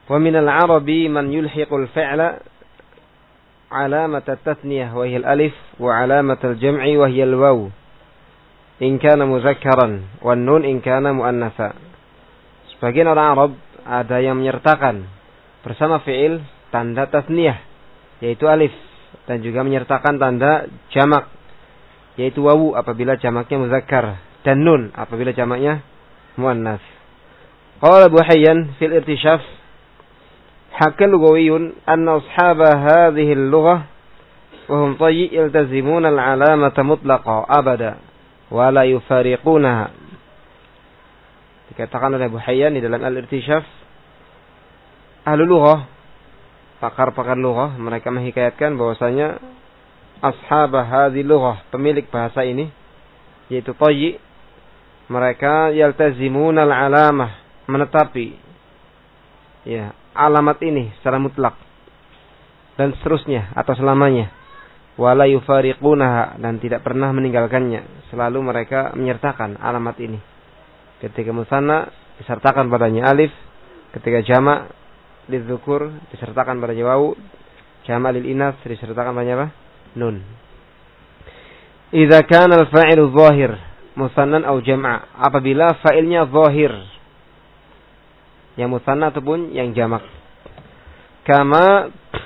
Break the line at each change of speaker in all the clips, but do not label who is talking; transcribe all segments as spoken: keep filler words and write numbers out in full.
Wa minal arabi man yulhiqul fi'la alamat at-tathniyah wa hiya al-alif wa alamat al-jam'i wa hiya al-waw in kana muzakkaran wan nun in kana muannatsa. Sebagian orang Arab ada yang menyertakan bersama fi'il tanda tasniyah yaitu alif dan juga menyertakan tanda jamak yaitu wawu apabila jamaknya muzakkar dan nun apabila jamaknya muannats. Qala Abu Hayyan fil irtishaf hakka lughawiyun anna ashaba hadhihi al-lughah wa hum tayyi yaltazimuna al-alamata mutlaqa abada wa la yufariqunaha. Dikatakan oleh Abu Hayyan di dalam al-irtishaf, ahli lughah, pakar-pakar lughah, mereka menghikayatkan bahwasanya ashab hadhihi lughah, pemilik bahasa ini yaitu Tayyi, mereka yaltazimuna al-alamah, menetapi ya alamat ini secara mutlak dan seterusnya atau selamanya, wala yufariqunaha, dan tidak pernah meninggalkannya, selalu mereka menyertakan alamat ini. Ketika musanna disertakan padanya alif, ketika jamak lidzukur disertakan padanya wawu, jamak lil inas disertakan padanya apa? Nun. Idza kana al-fa'ilu zahir musannan aw jam'a, apabila fa'ilnya zahir yang musanna ataupun yang jamak. Kama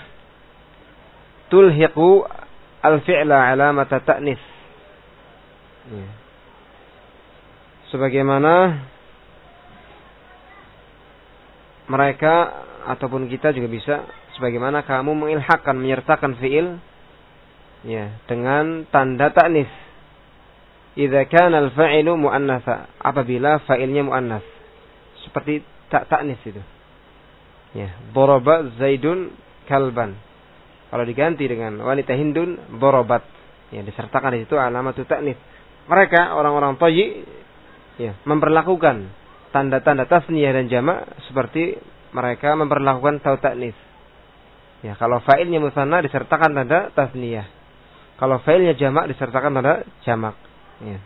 tulhiqu al-fi'la alamata ta'nis. Ya. Sebagaimana mereka ataupun kita juga bisa, sebagaimana kamu mengilhakkan, menyertakan fi'il ya dengan tanda ta'nis. Idza kana al-fa'ilu muannatsa, apabila fa'ilnya muannas. Seperti tak ta'nis itu. Ya, daraba Zaidun kalban. Kalau diganti dengan wanita Hindun, darabat. Ya, disertakan di situ alamat ta'nis. Mereka orang-orang Tayyi ya, memperlakukan tanda-tanda tasniyah dan jamak seperti mereka memperlakukan tau ta'nis. Ya, kalau fa'ilnya musanna disertakan tanda tasniyah. Kalau fa'ilnya jamak disertakan tanda jamak. Ya.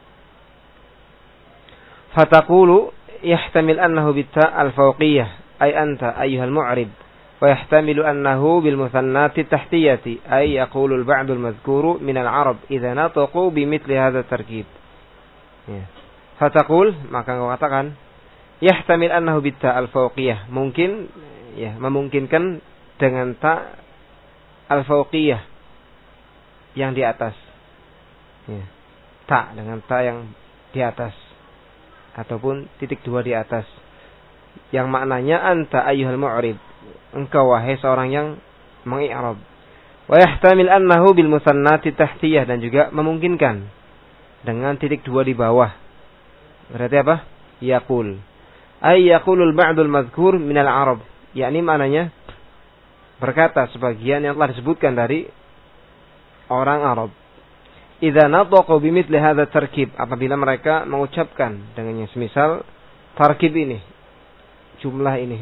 Fataqulu yahtamil annahu bitta al-fawqiyah ay anta ayyuhal mu'rib wa yahtamilu annahu bil musannati tahtiyati ay yaqulu al-ba'du al-madhkuru min al-arab idza nataqu bimithli hadha at-tarkib. Ya. Fataqul, maka engkau katakan yahtamil annahu bitta al-fawqiyah, mungkin ya memungkinkan dengan ta al-fawqiyah yang di atas. Ya. Ta dengan ta yang di atas ataupun titik dua di atas, yang maknanya anta ayyuhal mu'rib, engkau wahai seorang yang mengi'rab. Wa yahtamil annahu bil musannati tahtiyah, dan juga memungkinkan dengan titik dua di bawah. Berarti apa? Yaqul. Ay yaqulul ba'dul madhkur minal arab. Yakni maknanya berkata sebagian yang telah disebutkan dari orang Arab. Idza nataqu bimithli hadza tarkib, apabila mereka mengucapkan dengan yang semisal tarkib ini, jumlah ini.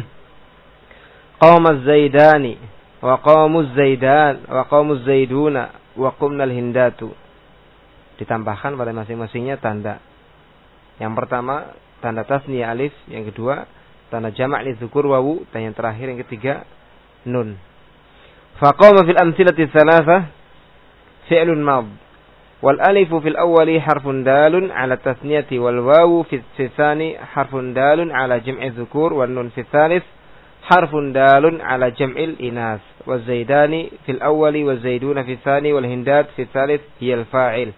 Qamaz zaidani wa qamuz zaidan wa qamuz zaiduna wa qumnal hindatu. Ditambahkan pada masing-masingnya tanda. Yang pertama tanda tasniyah alif, yang kedua tanda jamak lidzukur wawu, dan yang terakhir yang ketiga nun. Faqama fil amthilati tsalatsa fi'lun mad wal alifu fil awwali harfun dalun ala tasniyati wal wawu fi tsani harfun dalun ala jam'i dzukur wan nun fi tsalits harfun dalun ala jam'il inas wa zaidani fil awwali wa zaiduna fi tsani wal hindat fi tsalits hiya al fa'il.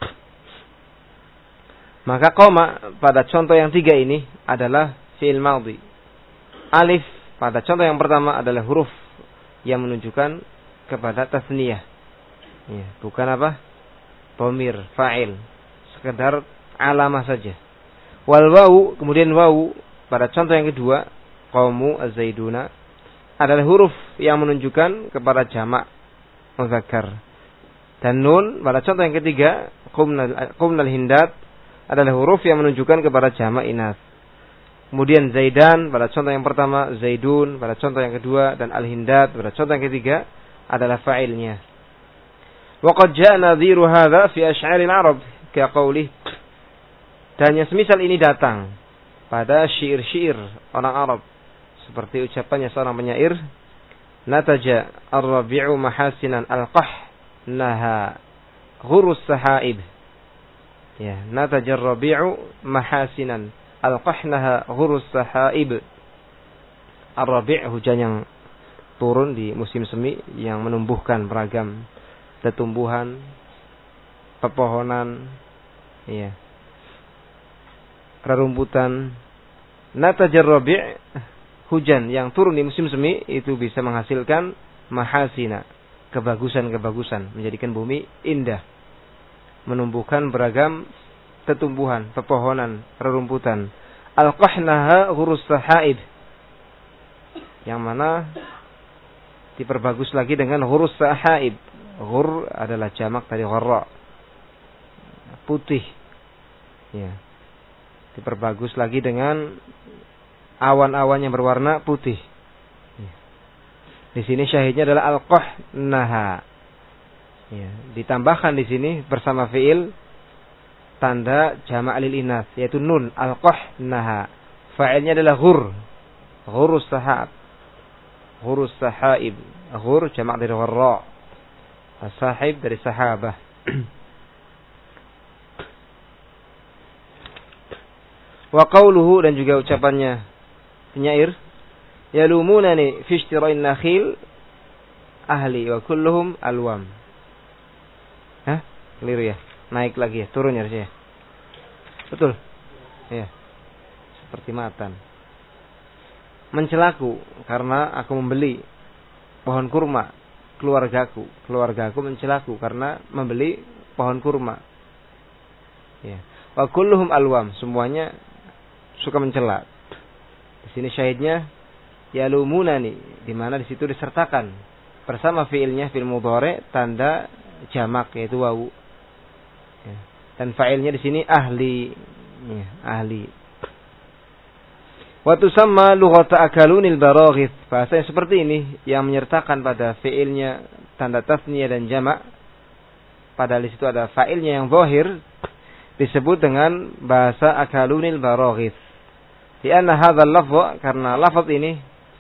Maka qama pada contoh yang tiga ini adalah fi'il madhi. Alif pada contoh yang pertama adalah huruf yang menunjukkan kepada tasniyah. Ya, bukan apa? Dhamir, fa'il. Sekedar alamah saja. Wal wawu, kemudian wawu pada contoh yang kedua, qamu az-zaiduna, adalah huruf yang menunjukkan kepada jamak muzakkar. Dan nun pada contoh yang ketiga, qumnal qumnal hindat, adalah huruf yang menunjukkan kepada jamak inas. Kemudian zaidan pada contoh yang pertama, zaidun pada contoh yang kedua, dan al-hindat pada contoh yang ketiga adalah fa'ilnya. Wa qad jaa nadhiru hadza fi asy'aril arab ka qaulih. Dan yang semisal ini datang pada syair-syair orang Arab, seperti ucapannya seorang penyair, nataja ar-rabi'u mahasinan alqahnaha ghurus sahaib. Ya, nataja ar-rabi'u mahasinan alqahnaha ghurus sahaib. Ar-rabi' hujan yang turun di musim semi yang menumbuhkan beragam tumbuhan, pepohonan, ya, rerumputan. Natajar rabi', hujan yang turun di musim semi itu bisa menghasilkan mahasina, kebagusan-kebagusan, menjadikan bumi indah, menumbuhkan beragam tumbuhan, pepohonan, rerumputan. Alqahnaha ghurus sahaib, yang mana diperbagus lagi dengan ghurus sahaib. Ghur adalah jamak dari gharra, putih. Ya. Diperbagus lagi dengan awan-awan yang berwarna putih. Ya. Di sini syahidnya adalah alqahnaha. Ya. Ditambahkan di sini bersama fiil tanda jamak lil inas, yaitu nun, alqahnaha. Fa'ilnya adalah ghur. Ghurus sahab. Ghurus sahaib. Ghur jamak dari gharra. As-sahib dari sahabah. Wa qawluhu, dan juga ucapannya penyair, yalumunani fi ishtira'in nakhil ahli wa kulluhum alwam. Hah? Keliru ya? Naik lagi ya? Turun ya harusnya ya? Betul? Ya. Seperti matan. Mencelaku karena aku membeli pohon kurma. Keluargaku, keluargaku mencelaku karena membeli pohon kurma. Ya. Wa kulluhum alwam, semuanya suka mencela. Di sini syahidnya yalumunani, di mana di situ disertakan bersama fiilnya fiil mudhari tanda jamak yaitu wawu. Ya. Dan fa'ilnya di sini ahli, ya, ahli. Wa tusamma lughata akalunil baraghith. Bahasa yang seperti ini yang menyertakan pada fiilnya tanda tasniyah dan jamak, padahal di situ ada fa'ilnya yang zahir, disebut dengan bahasa akalunil baraghith. Di anna hadzal lafz, karena lafaz ini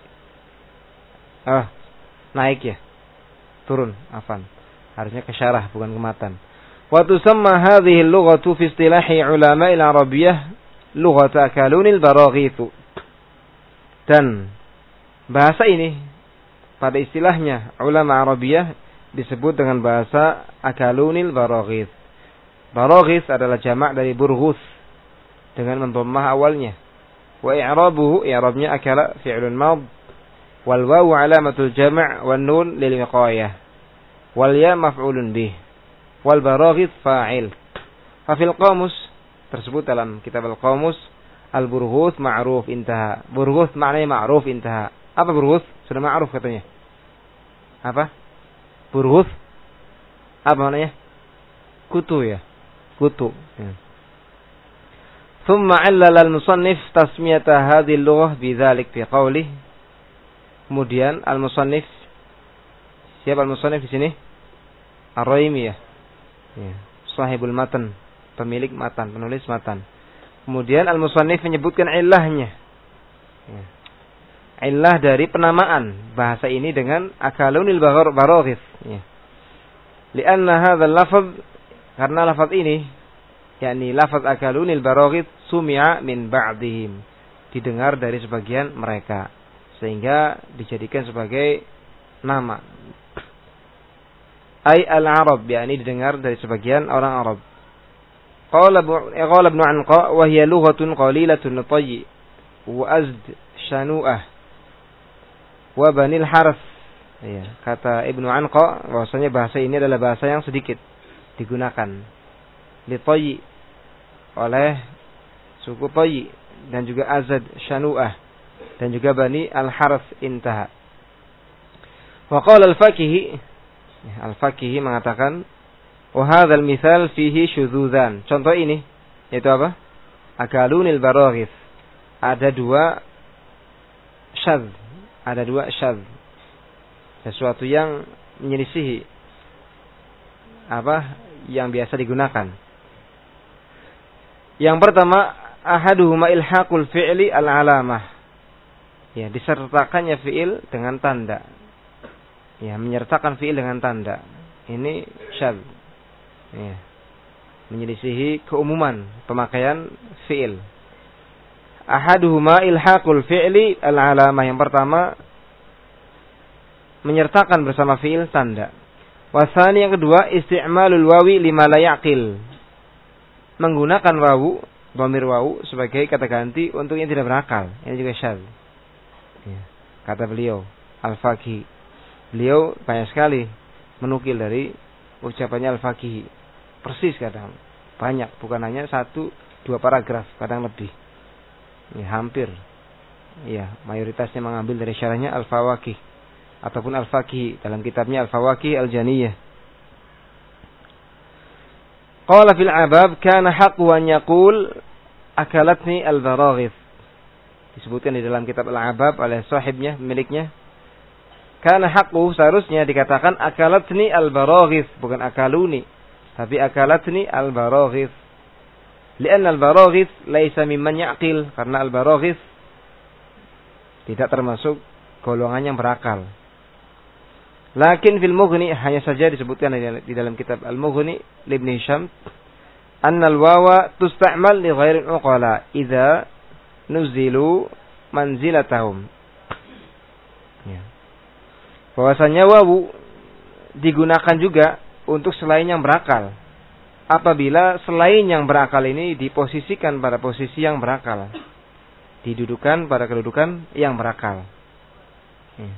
ah naik ya. Turun, afan. Harusnya ke syarah bukan ke matan. Wa tusamma hadhihi al-lughatu fi istilahi ulama'il arabiyyah lughata akalunil baraghith. Dan bahasa ini pada istilahnya ulama Arabiyah disebut dengan bahasa akalunil baraghith. Baraghith adalah jamak dari burghus dengan mendhammah awalnya. Wa i'rabuhu, i'rabnya akala fi'lun mad wal wawu alamatul jam' wan nun lil wiqayah wal ya maf'ulun bih wal baraghith fa'il. Fa fil qamus, tersebut dalam kitab al-qamus, al-burghus ma'ruf intaha. Burghus maknanya ma'ruf intaha. Apa burghus? Sudah ma'ruf katanya. Apa? Burghus apa maknanya? Kutu ya. Kutu. Ya. Thumma 'allala al-musannif tasmiyata hadhihi al-lughah bidzalik fi qawlihi. Kemudian al-musannif, siapa al-musannif di sini? Ar-Raimi ya. Ya. Sahibul matan, pemilik matan, penulis matan. Kemudian al-musannif menyebutkan illahnya. Ya. Illah dari penamaan bahasa ini dengan akalunil baraghith. Ya. Lianna hadzal lafaz, karena lafaz ini, yakni lafaz akalunil baraghith, sumi'a min ba'dihim, didengar dari sebagian mereka, sehingga dijadikan sebagai nama. Ai al-Arab, yakni didengar dari sebagian orang Arab. Qala Ibnu Anqa wa hiya lughatun qalilatun tayyi wa azd shanu'ah wa banil harf. Ya, kata Ibnu Anqa bahwasanya bahasa ini adalah bahasa yang sedikit digunakan li tayyi oleh suku Tayyi dan juga azad shanu'ah dan juga bani al-harf intaha. Wa qala al-Fakihi, al-Fakihi mengatakan wa hadzal mithal fihi syudzuzan. Contoh ini yaitu apa? Akalunil baraghith. Ada dua syadz, ada dua syadz. Sesuatu yang menyelisihi apa yang biasa digunakan. Yang pertama, ahaduhuma ilhaqul fi'li al-alamah. Ya, disertakannya fiil dengan tanda. Ya, menyertakan fiil dengan tanda. Ini syadz. Ya. Menyelisihi keumuman pemakaian fiil. Ahaduhuma ilhaqul fi'li al-alamah. Yang pertama, menyertakan bersama fiil tanda. Wasani yang kedua, isti'malul wawi lima la yaqil. Menggunakan wawu, dhamir wawu sebagai kata ganti untuk yang tidak berakal. Ini juga syadz. Ya. Kata beliau, Al-Faqih. Beliau banyak sekali menukil dari ucapannya Al-Faqih. Persis kadang. Banyak, bukan hanya satu, dua paragraf, kadang lebih. Ya, hampir. Ya, mayoritasnya mengambil dari syarahnya Al-Fawaqih ataupun Al-Faqih dalam kitabnya Al-Fawaqih Al-Janiyah. Qala fil abab kana haqqu an yaqul akalatni al-baraghith. Disebutkan di dalam kitab Al-Abab oleh sahibnya, miliknya. Kana haqqu, seharusnya dikatakan akalatni al-baraghith, bukan akaluni, tapi akalatni al-baraghith. Lianna al-baraghith laisa mimman ya'qil, karena al-baraghith tidak termasuk golongan yang berakal. Lakin fil Mughni, hanya saja disebutkan di dalam kitab Al-Mughni Ibn Hisham, anna al-wawa tusta'mal li ghairi al-uqala idza nuzilu manzilatahum. Ya. Bahwasanya wawu digunakan juga untuk selain yang berakal, apabila selain yang berakal ini diposisikan pada posisi yang berakal, didudukan pada kedudukan yang berakal. Ya.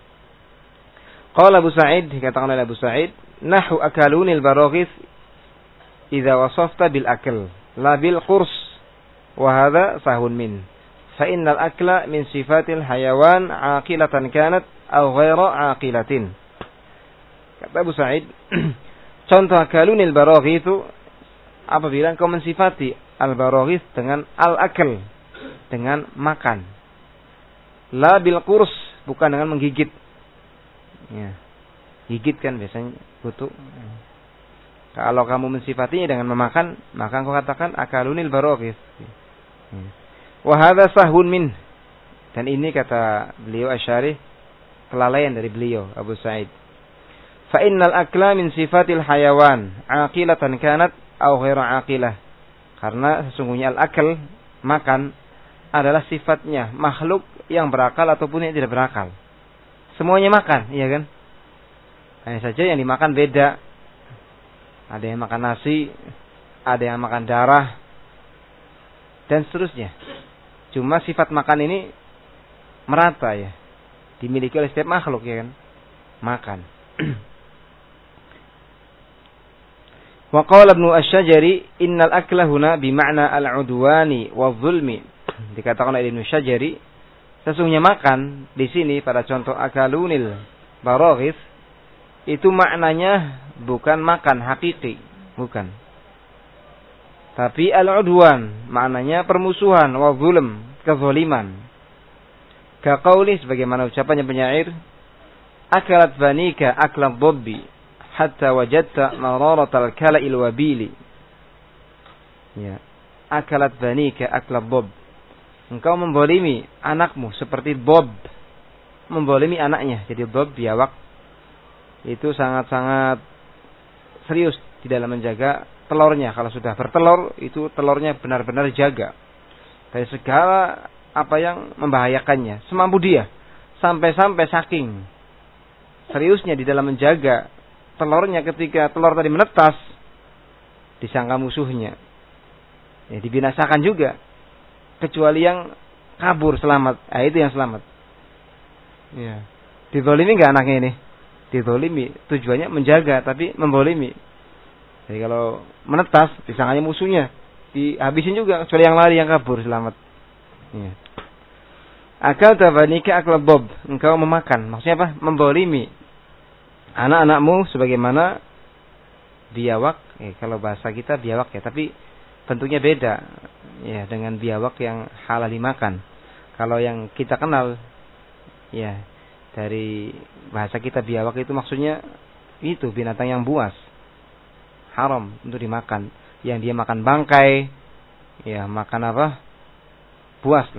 Qala Abu Sa'id, dikatakan oleh Abu Sa'id, nahu akalunil baraghith idza wasafta bil akl la bil qurs wa hadha sahun min fa innal akla min sifatil hayawan aqilatan kanat aw ghaira aqilatin. Kata Abu Sa'id, contoh akalunil baraghith itu apabila engkau mensifati al-baraghith dengan al-akl, dengan makan. La bil qurs, bukan dengan menggigit. Ya. Gigit kan biasanya kutu. Kalau kamu mensifatinya dengan memakan, maka engkau katakan akalunil baraghith. Wa hadza sahun min. Dan ini kata beliau Asy'ari, kelalaian dari beliau Abu Sa'id. Fa innal akla min sifatil hayawan aqilatan kanat aw ghaira aqilah. Karena sesungguhnya al-akl, makan, adalah sifatnya makhluk yang berakal ataupun yang tidak berakal. Semuanya makan, iya kan? Hanya saja yang dimakan beda. Ada yang makan nasi, ada yang makan darah, dan seterusnya. Cuma sifat makan ini merata ya, dimiliki oleh setiap makhluk, ya kan? Makan. Wa qala Ibnu Asy-Syajari innal akla huna bima'na al-'udwani wadh-dhulmi. Dikatakan oleh Ibnu Syajari, sesungguhnya makan di sini pada contoh akalunil baraghith itu maknanya bukan makan hakiki, bukan. Tapi al-'udwan, maknanya permusuhan, wa zulm, kezaliman. Ka qauli, sebagaimana ucapannya penyair, akalat banika aklat dhabbi hatta wajadta mararatal kala'il wabili. Ya, akalat banika aklat dhabb. Engkau membolimi anakmu seperti Bob membolimi anaknya. Jadi Bob, biawak, itu sangat-sangat serius di dalam menjaga telurnya. Kalau sudah bertelur, itu telurnya benar-benar jaga dari segala apa yang membahayakannya, semampu dia. Sampai-sampai saking seriusnya di dalam menjaga telurnya, ketika telur tadi menetas, disangka musuhnya, ya, dibinasakan juga. Kecuali yang kabur selamat, ah, itu yang selamat. Ya. Dizolimi nggak anaknya ini? Dizolimi, tujuannya menjaga, tapi membolimi. Jadi kalau menetas, disangkanya musuhnya, dihabisin juga. Kecuali yang lari, yang kabur selamat. Ya. Akal tabanika akal bob, engkau memakan. Maksudnya apa? Membolimi anak-anakmu sebagaimana biawak. Eh, kalau bahasa kita biawak ya, tapi bentuknya beda. Ya, dengan biawak yang halal dimakan. Kalau yang kita kenal, ya, dari bahasa kita biawak itu maksudnya itu binatang yang buas, haram untuk dimakan. Yang dia makan bangkai, ya, makan apa? Buas lah.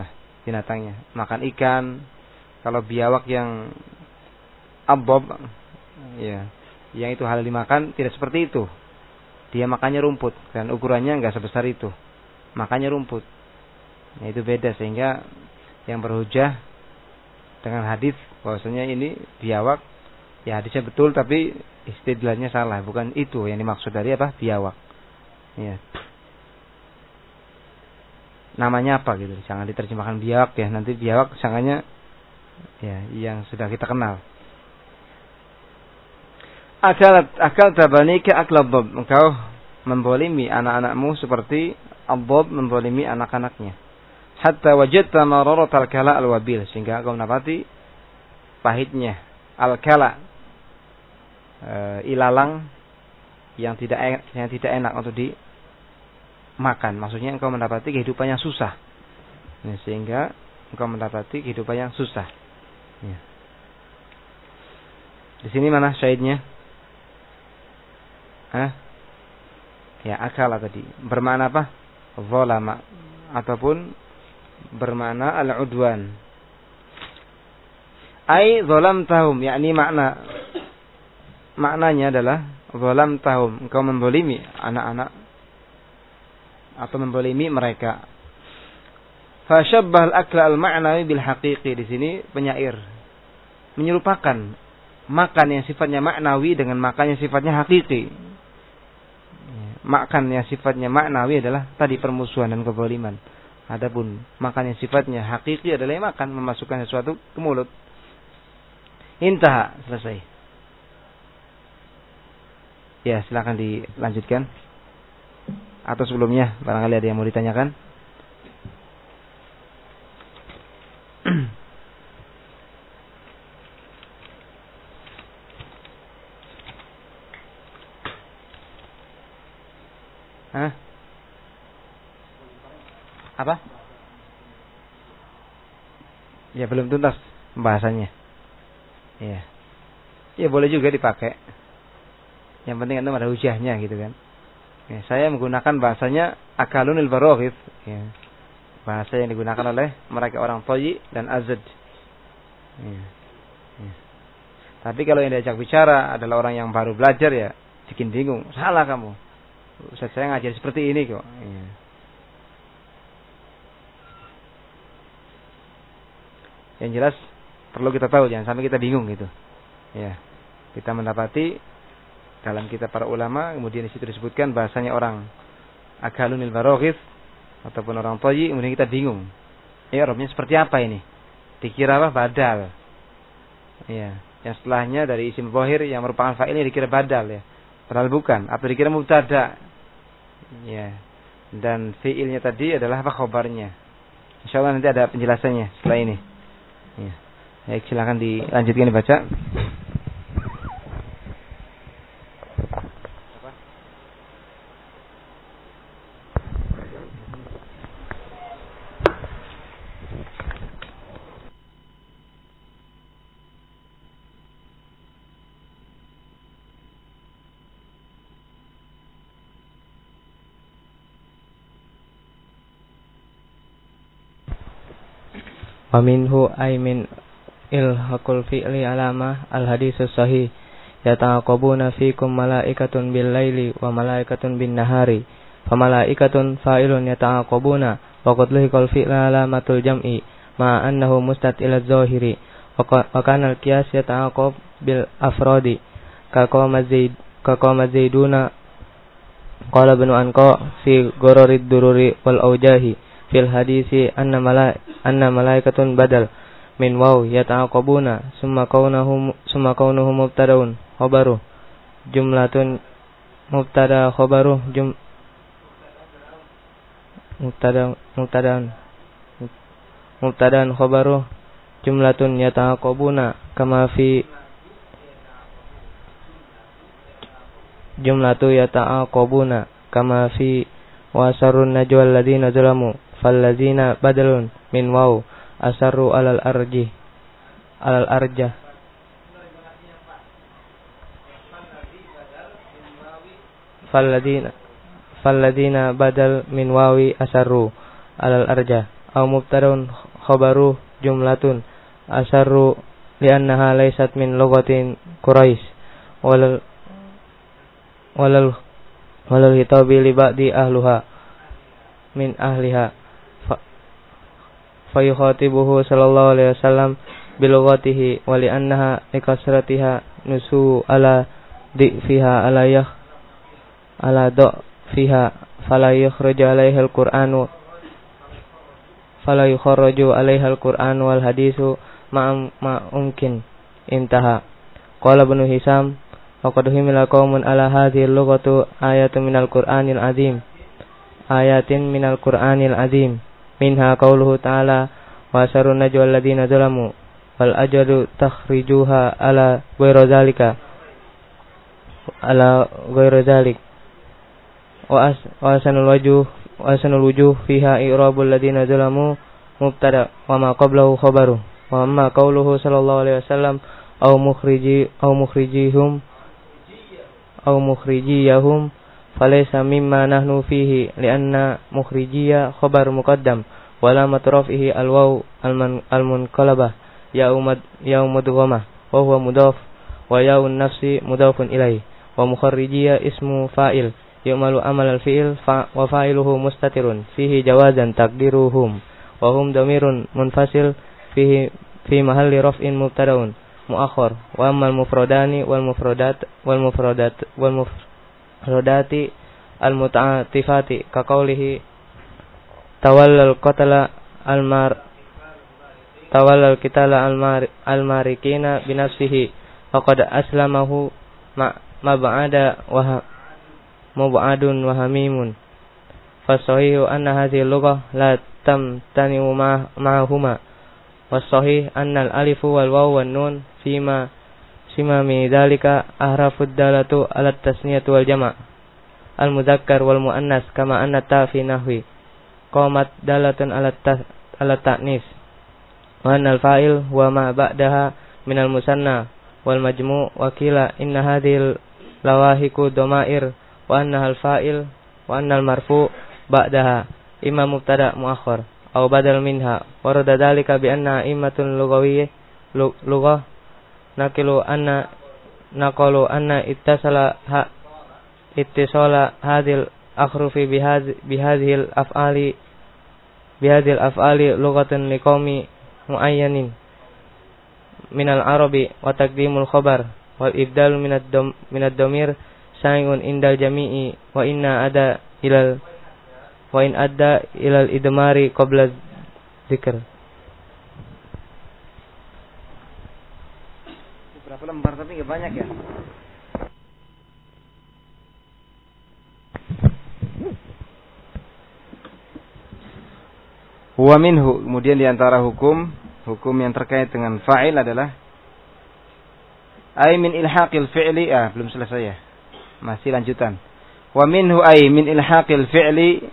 binatangnya. Makan ikan. Kalau biawak yang abob, ya, yang itu halal dimakan, tidak seperti itu. Dia makannya rumput dan ukurannya enggak sebesar itu. Makannya rumput. Nah, itu beda, sehingga yang berhujah dengan hadis bahwasanya ini biawak, ya hadisnya betul tapi istidlalnya salah, bukan itu yang dimaksud dari apa? Biawak. Ya. Namanya apa gitu. Jangan diterjemahkan biawak ya. Nanti biawak sangannya ya yang sudah kita kenal. Akal akal tabanika aklabab. Engkau membolimi anak-anakmu seperti abab membolimi anak-anaknya. Hatta wajadta mararatal kala alwabil, sehingga engkau mendapati pahitnya al-kala, e, ilalang yang tidak enak, yang tidak enak untuk dimakan. Maksudnya engkau mendapati kehidupan yang susah. Nah, sehingga engkau mendapati kehidupan yang susah. Ya. Di sini mana syahidnya? Hah? Ya, akala tadi. Bermakna apa? Zalama. Ataupun bermakna al-udwan. Ai zalam tahum, yakni makna maknanya adalah zalam tahum, engkau membolimi anak-anak atau membolimi mereka. Fa syabbah al-akla al-ma'nawi bil haqiqi. Di sini penyair menyerupakan makan yang sifatnya maknawi dengan makan yang sifatnya hakiki. Makan yang sifatnya maknawi adalah tadi permusuhan dan kezaliman. Adapun makan yang sifatnya hakiki adalah yang makan, memasukkan sesuatu ke mulut. Intah, selesai. Ya, silakan dilanjutkan. Atau sebelumnya barangkali ada yang mau ditanyakan. Hah? Apa? Ya, belum tuntas pembahasannya. Ya. Ya, boleh juga dipakai. Yang penting itu ada hujahnya gitu kan. Ya, saya menggunakan bahasanya akalunil baroghith, ya. Bahasa yang digunakan oleh mereka orang Toyi dan Azad. Ya. Ya. Tapi kalau yang diajak bicara adalah orang yang baru belajar, ya bikin bingung. Salah kamu. Ustaz saya ngajar seperti ini kok. Ya. Yang jelas perlu kita tahu, jangan sampai kita bingung gitu. Ya. Kita mendapati dalam kitab para ulama kemudian di situ disebutkan bahasanya orang akalunil baroghith ataupun orang Toyi, kemudian kita bingung. Ya, Arabnya seperti apa ini? Dikira apa? Badal. Ya. Yang setelahnya dari isim zahir yang merupakan fa'ilnya dikira badal, ya. Padahal bukan, atau dikira mubtada. Ya. Dan fi'ilnya tadi adalah apa? Khobarnya. Insyaallah nanti ada penjelasannya setelah ini. Ya. Baik, silakan dilanjutkan dibaca.
Wa minhu ay min ilhaqul fi'li alama al-hadisus sahih yata'aqabuna fikum malaikatun bil laili wa malaikatun bin nahari fa malaikatun fa'ilun yata'aqabuna wa qad lihiqal fi'lu alamatul jam'i ma annahu mustad ila zahiri wa kana al-qiyas yata'aqab bil afradi ka qama zaid ka qama zaiduna qala ibn anqa fi ghararid dururi wal aujahi fil hadisi anna malai anna malaikatun badal min waw yata'aqabuna summa kaunahum summa kaunuhum mubtadaun khabaru jumlatun mubtada khabaru jum mubtada mubtadaan mubtadaan khabaru jumlatun yata'aqabuna kama fi jumlatu yata'aqabuna kama fi wasarun najwa alladziina zalamu falladzina badalun min waw asarru alal arji alal arja falladzina falladzina badal min wawi asarru alal arja aw mubtadaun khabaru jumlatun asarru li'annaha laysat min lughatin Quraisy walal walal walal hitabi li ba'di ahluha min ahliha fa yukhatibuhu sallallahu alaihi wasallam bilughatihi wa li'annaha likasratiha nusu ala di fiha ala yah ala do fiha fala yukhraju alaiha al-Qur'anu fala yukhraju alaiha al-Qur'an wal hadisu ma ma mungkin intaha. Qala Ibnu Hisam wa qad humila qaumun ala hadhihi al-lughatu ayatun minal Qur'anil azim ayatin minal Qur'anil azim minha qauluhu ta'ala wa asarun najwa alladziina zalamu wal ajadu takhrijuha ala ghairu zalika ala ghairu zalik wa as wa asanul wujuh wa asanul wujuh fiha i'rabul alladziina zalamu mubtada wa ma qablahu khabaru wa amma qauluhu sallallahu alaihi wasallam aw mukhriji aw mukhrijihum aw mukhrijiyahum falaysa mimma nahnu fihi lianna mukhrijiyya khabar muqaddam wala matrafihi alwaw almunqalabah ya umad ya mudghamah wa huwa mudaf wa yaun nafsi mudafun ilaihi wa mukharrijiyya ismu fa'il yu'malu amal al-fi'il fa wa fa'iluhu mustatirun fihi jawazan taqdiruhum wa hum dhamirun munfasil fihi fi mahalli raf'in mubtada'un muakhar wa ammal mufradani wal mufradat wal mufradat wal mufradati al muta'atifati ka qawlihi tawallal qatala al mar tawallal qitala al mar al marikina bi nafsihi faqad aslamahu ma mab'ada wa mub'adun wa hamimun fasahihu anna hadhihi lughah la tamtani'u ma'ahuma was-sahih anna al-alifu wal waw wan nun fima sima min dzalika ahrafud dalatu ala tasniyati wal jama' al-mudzakkar wal muannas kama anna ta fi nahwi qamat dalatun ala ta ala ta'nis wa anna al-fa'il wa ma ba'daha min al-musanna wal majmu' wa qila inna hadhil lawahiku dhamair wa anna al-fa'il wa anna al-marfu' ba'daha imma mubtada muakhar aw badal minha warada dzalika bi anna immatun lughawiyyah lughah naqilu anna naqalu anna ittasala ha ittisala hadhil akhrufi bi hadhil af'ali bi hadhil af'ali lughatan liqaumi muayyanin minal arabi wa taqdimul khabar wal ibdal minad dom minad domir sa'un indal jami'i wa inna ada ilal wa in adda ilal idmari qabla dzikr.
Berapa lembar tapi enggak banyak ya? Wa minhu, kemudian di antara hukum hukum yang terkait dengan fa'il adalah ay min ilhaqil fi'li, ah belum selesai ya. Masih lanjutan. Wa minhu ay min ilhaqil fi'li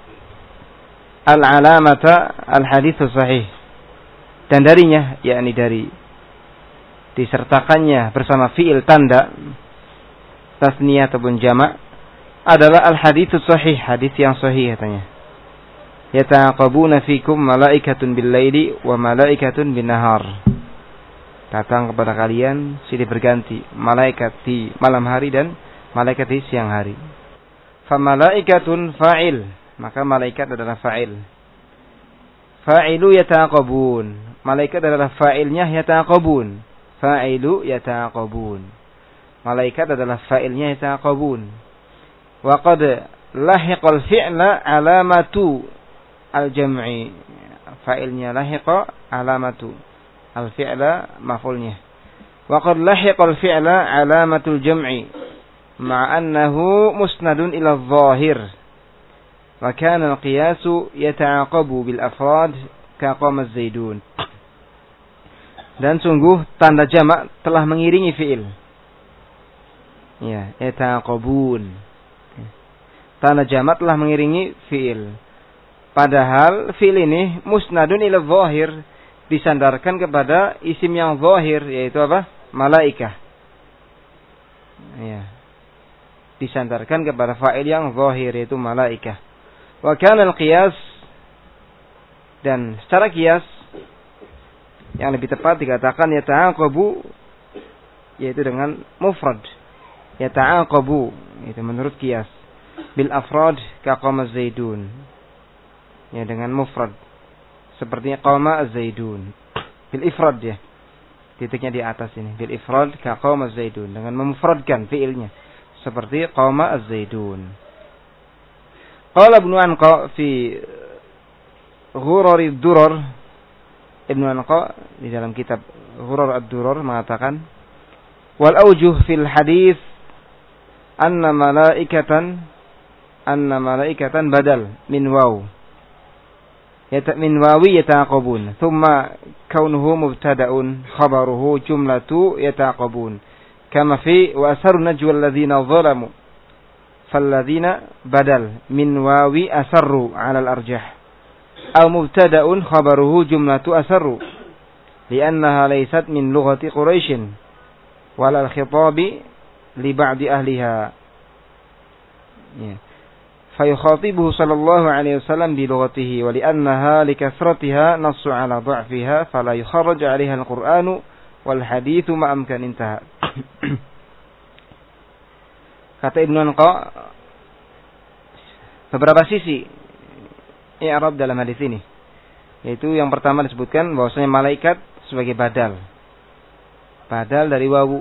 al-alamata al-haditsus sahih. Dan darinya, yakni dari disertakannya bersama fi'il tanda tasniyah ataupun jama' adalah al-haditsus sahih, hadis yang sahih katanya. Yata'aqabuna fikum malaikatun bil-laili wa malaikatun bin-nahar. Datang kepada kalian silih berganti malaikat di malam hari dan malaikat di siang hari. Fa malaikatun fa'il, maka malaikat adalah fa'il. Fa'ilu yata'aqabun, malaikat adalah fa'ilnya yata'aqabun. Fa'ilu yata'aqabun, malaikat adalah fa'ilnya yata'aqabun. Wa qad lahiqal fi'la alamatu al-jam'i, fa'ilnya lahiqa alamatu al-fi'la maf'ulnya. Wa qad lahiqal fi'la alamatul jam'i ma'annahu musnadun ila adh-dhahir. Wa kana al-qiyasu yata'aqabu bil afrad ka qama az-zaidun. Dan sungguh tanda jamak telah mengiringi fi'il. Ya, yata'aqabun. Tanda jamak telah mengiringi fi'il. Padahal fi'il ini musnadun ila adh-dhahir, disandarkan kepada isim yang zahir, yaitu apa? Malaikah. Ya. Disandarkan kepada fa'il yang zahir, yaitu malaikah. Wa kana al-qiyas, dan secara qiyas Yang lebih tepat dikatakan yata'aqabu, yaitu dengan mufrad. Yata'aqabu, itu menurut qiyas. Bil afrad ka qama zaidun. Ya, dengan mufrad. Sepertinya qama az-zaidun. Bil ifrad ya. Titiknya di atas ini. Bil ifrad ka qama az-zaidun. Dengan memufradkan fiilnya. Seperti qama az-zaidun. Qala Ibnu Anqa fi Ghurari ad-Durar. Ibnu Anqa di dalam kitab Ghurar ad-Durar mengatakan, wal awjuh fil hadis anna malaikatan anna malaikatan badal min waw. Yata min wawi yataqabun. Thumma kaunuhu mubtada'un khabaruhu jumlatu yataqabun. Kama fi wa asarru najwa alladhina zalamu. Falladhina badal min wawi asarru 'ala al-arjah. Aw mubtada'un khabaruhu jumlatu asarru. Li'annaha laysat min lughati Quraisy wala al-khitabi li ba'di ahliha. Ya. فيخاطبه صلى الله عليه وسلم بلغته ولأنها لكثرتها نص على ضعفها فلا يخرج عليها القرآن والحديث ما أمكن انتهى. Kata Ibnu Anqa, beberapa sisi i'rab dalam hadis ini, yaitu yang pertama disebutkan bahwasanya malaikat sebagai badal, badal dari wawu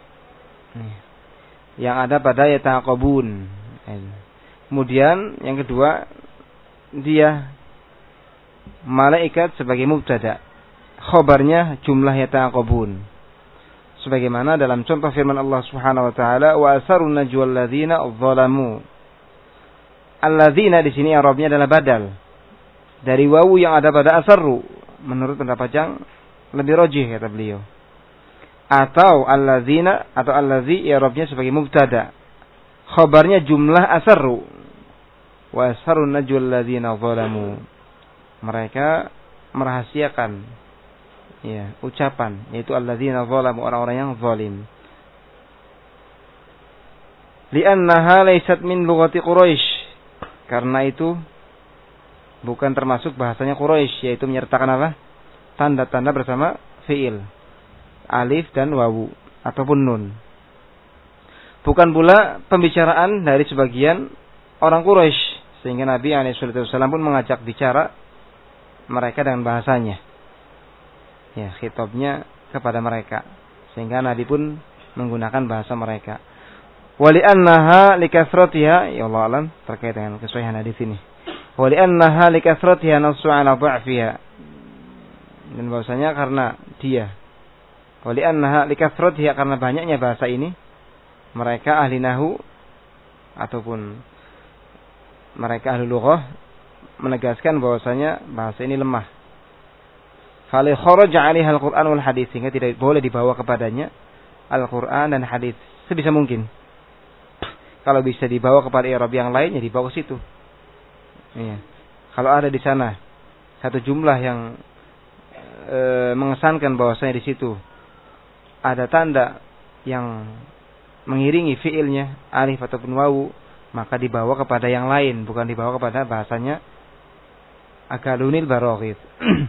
yang ada pada yataqabun. Kemudian yang kedua, dia malaikat sebagai mubtada. Khabarnya jumlah yataqabun. Sebagaimana dalam contoh firman Allah Subhanahu wa taala, wa asarun najwal ladzina zalamu. Alladzina di sini i'rabnya adalah badal dari wawu yang ada pada asarru. Menurut pendapat yang lebih rajih kata beliau. Atau alladzina atau allazi i'rabnya sebagai mubtada. Khabarnya jumlah asarru. Wa asarun najwal ladzina zalamu. Mereka merahasiakan ya, ucapan, yaitu alladzina zalamu, orang-orang yang zalim. Li'annaha laysat min lughati Quraisy. Karena itu bukan termasuk bahasanya Quraisy, yaitu menyertakan apa? Tanda-tanda bersama fiil. Alif dan wawu ataupun nun. Bukan pula pembicaraan dari sebagian orang Quraisy, sehingga Nabi alaihi wasallam pun mengajak bicara mereka dengan bahasanya. Ya, khitabnya kepada mereka, sehingga Nabi pun menggunakan bahasa mereka. Wali annaha likasratiha, ya Allah alam terkait dengan kesahihan hadis ini. Wali annaha likasratiha nasu ala dha'fiha. Dan bahasanya karena dia. Wali annaha likasratiha, karena banyaknya bahasa ini, mereka ahli nahu ataupun mereka ahli lughah menegaskan bahwasanya bahasa ini lemah. Fala kharaja 'alaiha al-Qur'an wal hadis, sehingga tidak boleh dibawa kepadanya Al-Qur'an dan hadis sebisa mungkin. Kalau bisa dibawa kepada i'rab yang lain, ya dibawa ke situ. Iya. Kalau ada di sana satu jumlah yang e, mengesankan bahwasanya di situ ada tanda yang mengiringi fiilnya alif ataupun wawu, maka dibawa kepada yang lain, bukan dibawa kepada bahasanya akalunil baraghith.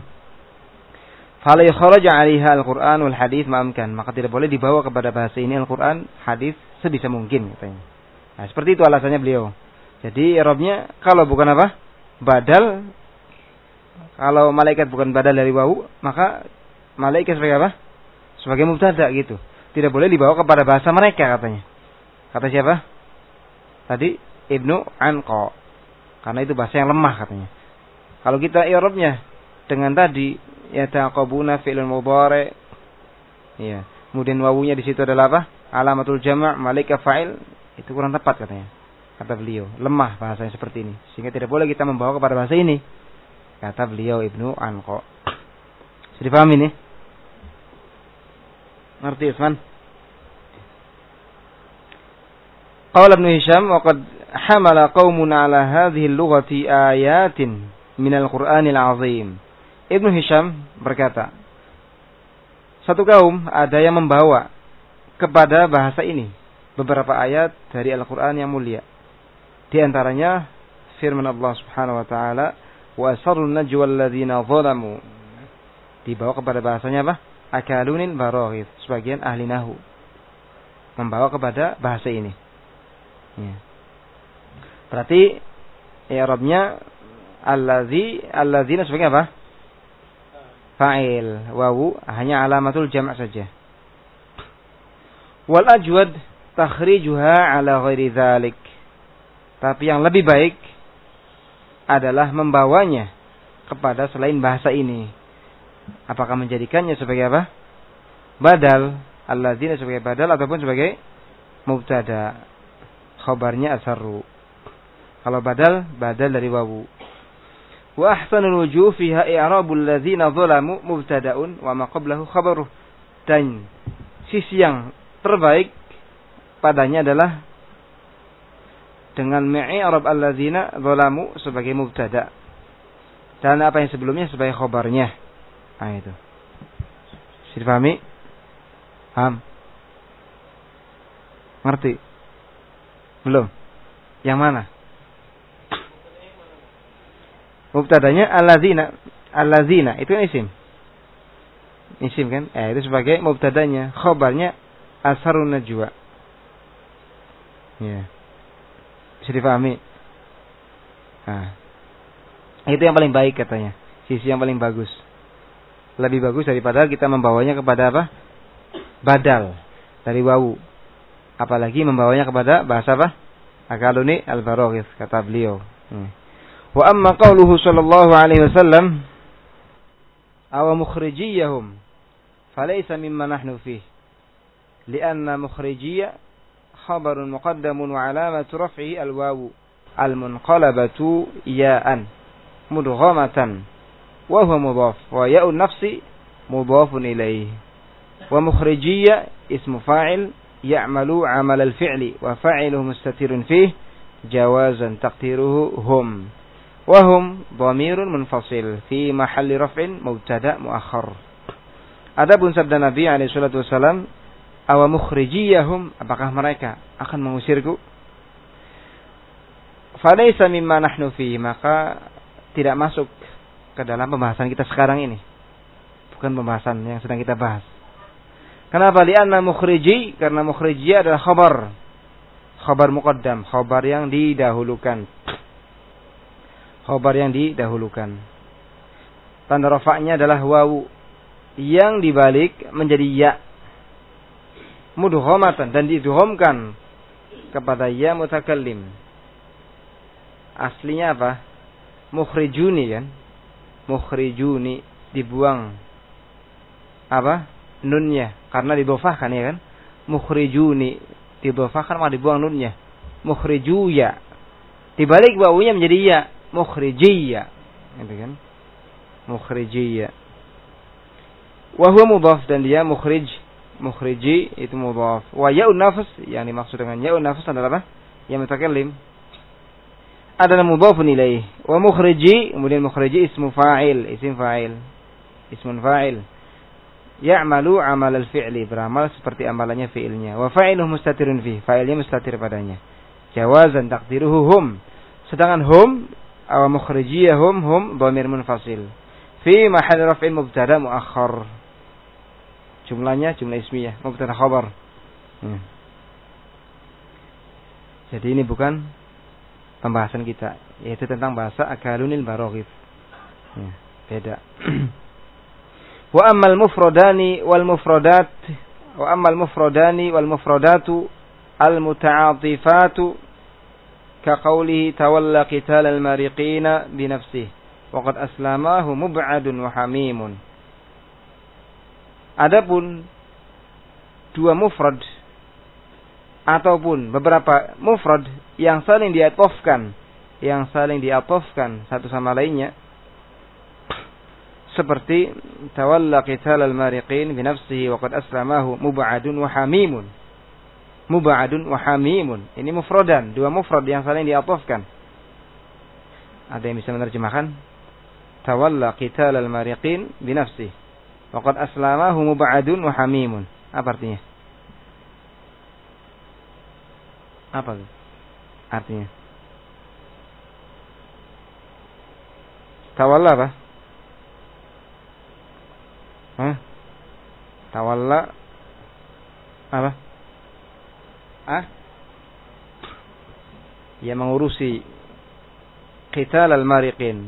Fala yakhraja 'alaiha al-Qur'an wal hadits ma'amkan, maka tidak boleh dibawa kepada bahasa ini Al-Qur'an, hadis sebisa mungkin katanya. Nah, seperti itu alasannya beliau. Jadi i'rabnya kalau bukan apa? Badal. Kalau malaikat bukan badal dari wawu, maka malaikat sebagai apa? Sebagai mubtada gitu. Tidak boleh dibawa kepada bahasa mereka katanya. Kata siapa? Tadi Ibnu Anqa. Karena itu bahasa yang lemah katanya. Kalau kita i'rabnya dengan tadi yataqabuna fi'lun mudhari', ya. Kemudian wawunya di situ adalah apa? Alamatul jama', malaika fa'il, itu kurang tepat katanya. Kata beliau, lemah bahasanya seperti ini, sehingga tidak boleh kita membawa kepada bahasa ini. Kata beliau Ibnu Anqa. Sudah paham ini? Ngerti Usman? Qala Ibnu Hisham, wa qad hamala qaumun ala hadhihi al-lughati ayatin min al-Qur'anil 'azim. Ibnu Hisham berkata, satu kaum ada yang membawa kepada bahasa ini beberapa ayat dari Al-Qur'an yang mulia. Di antaranya firman Allah Subhanahu wa taala, wa asarrun najwa alladzina zalamu. Di
Dibawa kepada bahasanya apa? Akalunil baraghith. Sebagian ahli nahu membawa kepada bahasa ini. Ya. Berarti i'rabnya allazi, allazina sebagai apa? Fa'il. Wawu hanya alamatul jama' saja. Wal ajwad takhrijuha ala ghairi dzalik. Tapi yang lebih baik adalah membawanya kepada selain bahasa ini. Apakah menjadikannya sebagai apa? Badal, allazina sebagai badal ataupun sebagai mubtada. Khabarnya asarru. Kalau badal, badal dari wawu. Wa ahsanul wujuh fiha i'rabul ladzina zalamu mubtada'un wa ma qablahu khabaruh. Dan sisi yang terbaik padanya adalah dengan mi'rab alladzina zalamu sebagai mubtada. Dan apa yang sebelumnya sebagai khabarnya. Nah itu. Sudah dipahami? Paham? Ngerti? Belum? Yang mana? Mubtadanya alladzina. Alladzina itu kan isim. Isim kan? Eh itu sebagai mubtadanya. Khabarnya asharun najwa. Ya. Bisa dipahami? Nah. Itu yang paling baik katanya. Sisi yang paling bagus. Lebih bagus daripada kita membawanya kepada apa? Badal dari wawu. Apalagi membawanya kepada bahasa apa? Akaluni al-baraghith kata beliau. Hmm. Wa amma qauluhu sallallahu alaihi wasallam aw mukhrijiyahum falaysa mimma nahnu fih lianna mukhrijiyya khabarun muqaddamun wa alamatu raf'ihi al-wawu al-munqalabatu ya'an mudghamatan wa huwa mudhaf wa ya'un nafsi mudhafun ilayhi wa mukhrijiyya ismu fa'il ya'malu 'amal al-fi'li wa fa'iluhu mustatirun fih jawazan taqdiruhu hum wa hum dhamirun munfasil fi mahalli raf'in mubtada' muakhkhar. Adapun sabda Nabi alaihi salatu wasalam aw mukhrijiyahum, apakah mereka akan mengusirku? Falaysa mimma nahnu fi, maka tidak masuk ke dalam pembahasan kita sekarang ini. Bukan pembahasan yang sedang kita bahas. Kenapa? Lianna mukhriji, karena mukhriji adalah khabar. Khabar muqaddam, khabar yang didahulukan. Khabar yang didahulukan. Tanda rafa'nya adalah wawu yang dibalik menjadi ya. Mudghamatan, dan didghamkan kepada ya mutakallim. Aslinya apa? Mukhrijuni kan? Mukhrijuni, dibuang apa? Nunnya, karena didhofahkan ya kan? Mukhrijuni, didhofahkan maka dibuang nunnya. Mukhrijuya, dibalik wawunya menjadi ya. Mukhrijiyya, gitu kan? Mukhrijiyya. Wa huwa mudhaf, dan dia mukhrij. Mukhriji itu mudhaf. Wa ya'un nafs, yang dimaksud dengan ya'un nafs adalah apa? Ya mutakallim. Adalah mudhafun ilaih. Wa mukhriji, kemudian mukhriji ismu fa'il, isim fa'il. Ismun fa'il. Ya'malu 'amal al-fi'li, beramal seperti amalannya fi'ilnya. Wa fa'iluhu mustatirun fi, fa'ilnya mustatir padanya. Jawazan taqdiruhu hum. Sedangkan hum aw mukhrijiyahum hum dhamir munfasil fi mahall raf'in mubtada muakhkhar. Jumlahnya jumlah ismiyah, mubtada khabar. Hmm. Jadi ini bukan pembahasan kita, yaitu tentang bahasa akalunil baraghith. Ya, beda. Wa ammal mufradani wal mufradat wa ammal mufradani wal mufradatu al muta'atifatu كقوله تولى قتال المارقين بنفسه وقد أسلماه مبعد وحميم. Adapun dua mufrad ataupun beberapa mufrad yang saling diatofkan, yang saling diatofkan satu sama lainnya, seperti tawalla qital al-mariqin bi nafsihi wa qad aslamahu mub'adun wa hamimun. Mub'adun wa hamimun. Ini mufradan, dua mufrad yang saling diatofkan. Ada yang bisa menerjemahkan? Tawalla qital al-mariqin bi nafsihi wa qad aslamahu mub'adun wa hamimun. Apa artinya? Apa itu? Artinya? Tawalla apa? Hah? Tawalla apa? Ah? Ya mengurusi qital al-mariqin,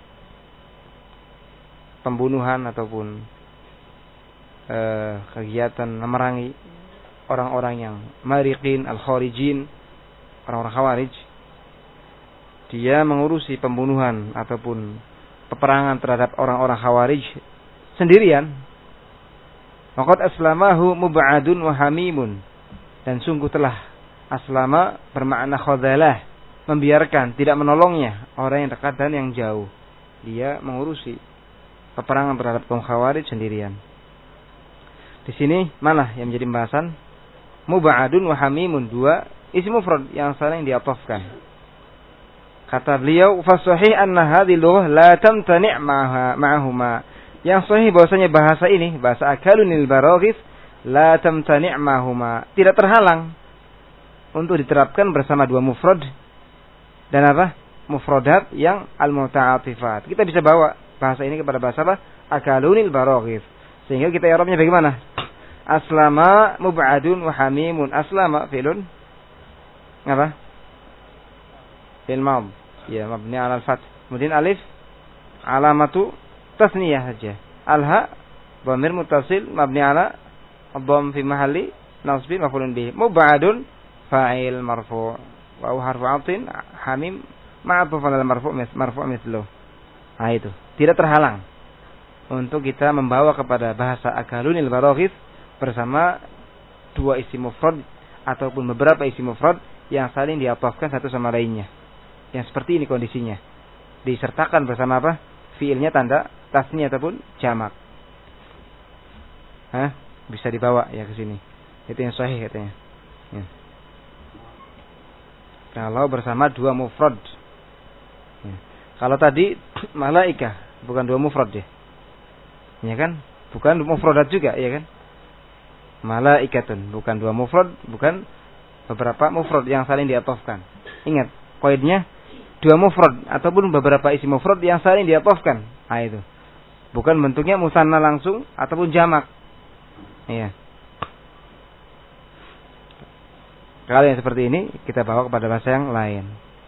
pembunuhan ataupun eh, kegiatan memerangi orang-orang yang mariqin al-kharijin, orang-orang khawarij. Dia mengurusi pembunuhan ataupun peperangan terhadap orang-orang khawarij sendirian. Waqad aslamahu mub'adun wa hamimun, dan sungguh telah aslama bermakna khadhalah, membiarkan, tidak menolongnya orang yang dekat dan yang jauh. Dia mengurusi peperangan terhadap kaum khawarij sendirian. Di sini mana yang menjadi pembahasan? Mub'adun wa hamimun, dua isim mufrad yang saling diatofkan. Kata beliau, fa sahih anna hadhihi lughah la tamtani' ma'aha ma'ahuma. Yang sahih bahwasanya bahasa ini, bahasa akalunil baraghis, la tamtani' ma'ahuma, tidak terhalang untuk diterapkan bersama dua mufrad dan apa? Mufradat yang al-muta'atifat. Kita bisa bawa bahasa ini kepada bahasa apa? Akalunil baraghis. Sehingga kita i'rabnya bagaimana? Aslama mub'adun wa hamimun. Aslama fi'lun apa? Fi'il madh. Ya, mabni 'ala al-fath. Kemudian alif alamatu tasniyah saja. Alha dhamir muttasil mabni 'ala ad-dhamm fi mahalli nasbin maf'ulun bih. Mub'adun fa'il marfu' wa harfu 'atin hamim ma'tuf 'ala al-marfu' marfu' mithluh. Nah itu, tidak terhalang untuk kita membawa kepada bahasa akalunil baraghis bersama dua isim mufrad ataupun beberapa isim mufrad yang saling diatofkan satu sama lainnya. Yang seperti ini kondisinya. Disertakan bersama apa? Fiilnya tanda tasniyah ataupun jamak. Hah? Bisa dibawa ya ke sini. Itu yang sahih katanya. Ya. Kalau bersama dua mufrad. Ya. Kalau tadi malaika bukan dua mufrad ya. Ya kan? Bukan mufradat juga, ya kan? Malaikatun bukan dua mufrad, bukan beberapa mufrad yang saling diatofkan. Ingat, qaidnya dua mufrad ataupun beberapa isi mufrad yang saling diatofkan. Nah itu. Bukan bentuknya musanna langsung ataupun jamak. Iya. Kalau yang seperti ini kita bawa kepada bahasa yang lain.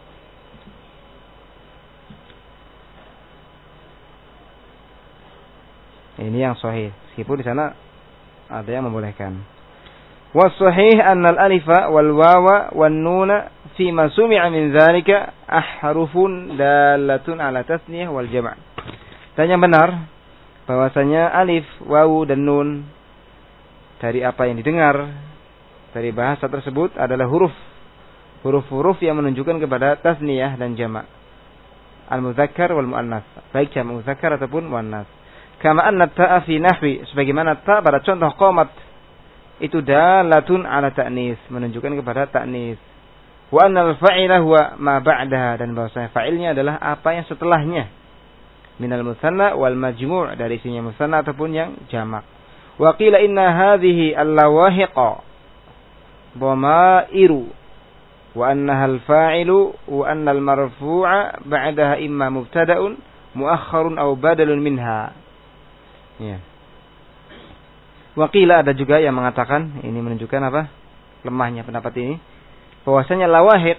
Ini yang sahih. Meskipun di sana ada yang membolehkan. Was-sahih anna al-alifa wal wawa wan nuna fi ma sumi'a min dzalika ahrufun dalatun ala tasniyah wal jama'. Dan yang benar bahwasanya alif, wawu dan nun dari apa yang didengar dari bahasa tersebut adalah huruf huruf-huruf yang menunjukkan kepada tasniyah dan jama'. Al-mudzakkar wal muannats, baik jama' mudzakkar ataupun muannats. Kama anna ta'a fi nahwi, sebagaimana ta pada contoh qamat itu dalatun ala ta'nis, menunjukkan kepada ta'nis. Wa anna al-fa'ila huwa ma ba'daha, dan bahwasanya fa'ilnya adalah apa yang setelahnya. Minal musanna wal majmu', dari isinya musanna ataupun yang jamak. Wa qila inna hadhihi al-lawahiqa dhamairu wa annaha al-fa'ilu wa anna al-marfu'a ba'daha imma mubtada'un muakhkharun aw badalun minha. Ya. Wakila ada juga yang mengatakan, ini menunjukkan apa? Lemahnya pendapat ini, bahwasanya lawahiq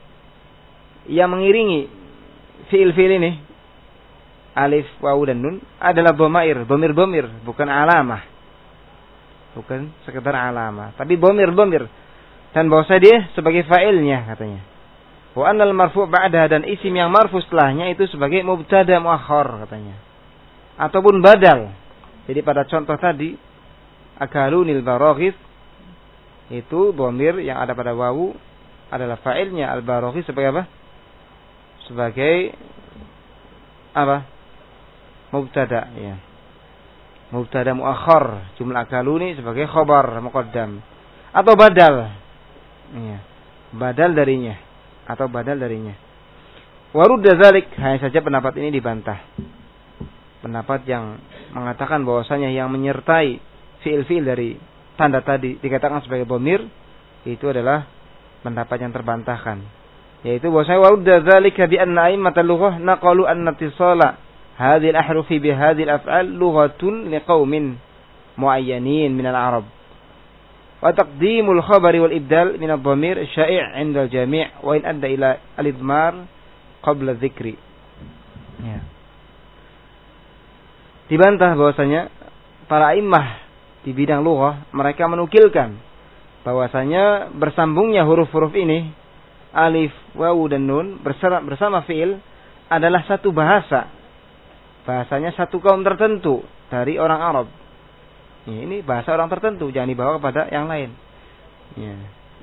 yang mengiringi fiil-fiil ini, alif, wawu dan nun, adalah dhamair, dhamir-dhamir, bukan alamah. Bukan sekedar alamah, tapi dhamir-dhamir. Dan bahwasanya dia sebagai fa'ilnya katanya. Wa annal marfu' ba'da, dan isim yang marfu setelahnya itu sebagai mubtada muakhkhar katanya. Ataupun badal. Jadi pada contoh tadi akalunil baraghis itu dhamir yang ada pada wawu adalah fa'ilnya, al-baraghis sebagai apa? Sebagai apa? Mubtada, ya. Mubtada muakhkhar, jumlah akaluni sebagai khabar muqaddam atau badal. Ya. Badal darinya atau badal darinya. Wa rudda dzalik, hanya saja pendapat ini dibantah. Pendapat yang mengatakan bahwasanya yang menyertai fiil-fiil dari tanda tadi dikatakan sebagai dhamir, itu adalah pendapat yang terbantahkan, yaitu bahwasanya warudda dzalika bi anna a'immatal lughah naqalu anna ittisala hadhil ahrufi bihadhil af'al lughatun liqaumin muayyanin minal Arab. Wa taqdimul khabari wal ibdal min ad-dhamir syai' 'inda al-jami' wa in adda ila al-idmar qabla dzikri. Ya. Dibantah bahwasanya para imam di bidang lughah mereka menukilkan bahwasanya bersambungnya huruf-huruf ini alif, wawu dan nun bersama, bersama fiil adalah satu bahasa. Bahasanya satu kaum tertentu dari orang Arab. Ya, ini bahasa orang tertentu, jangan dibawa kepada yang lain. Ya.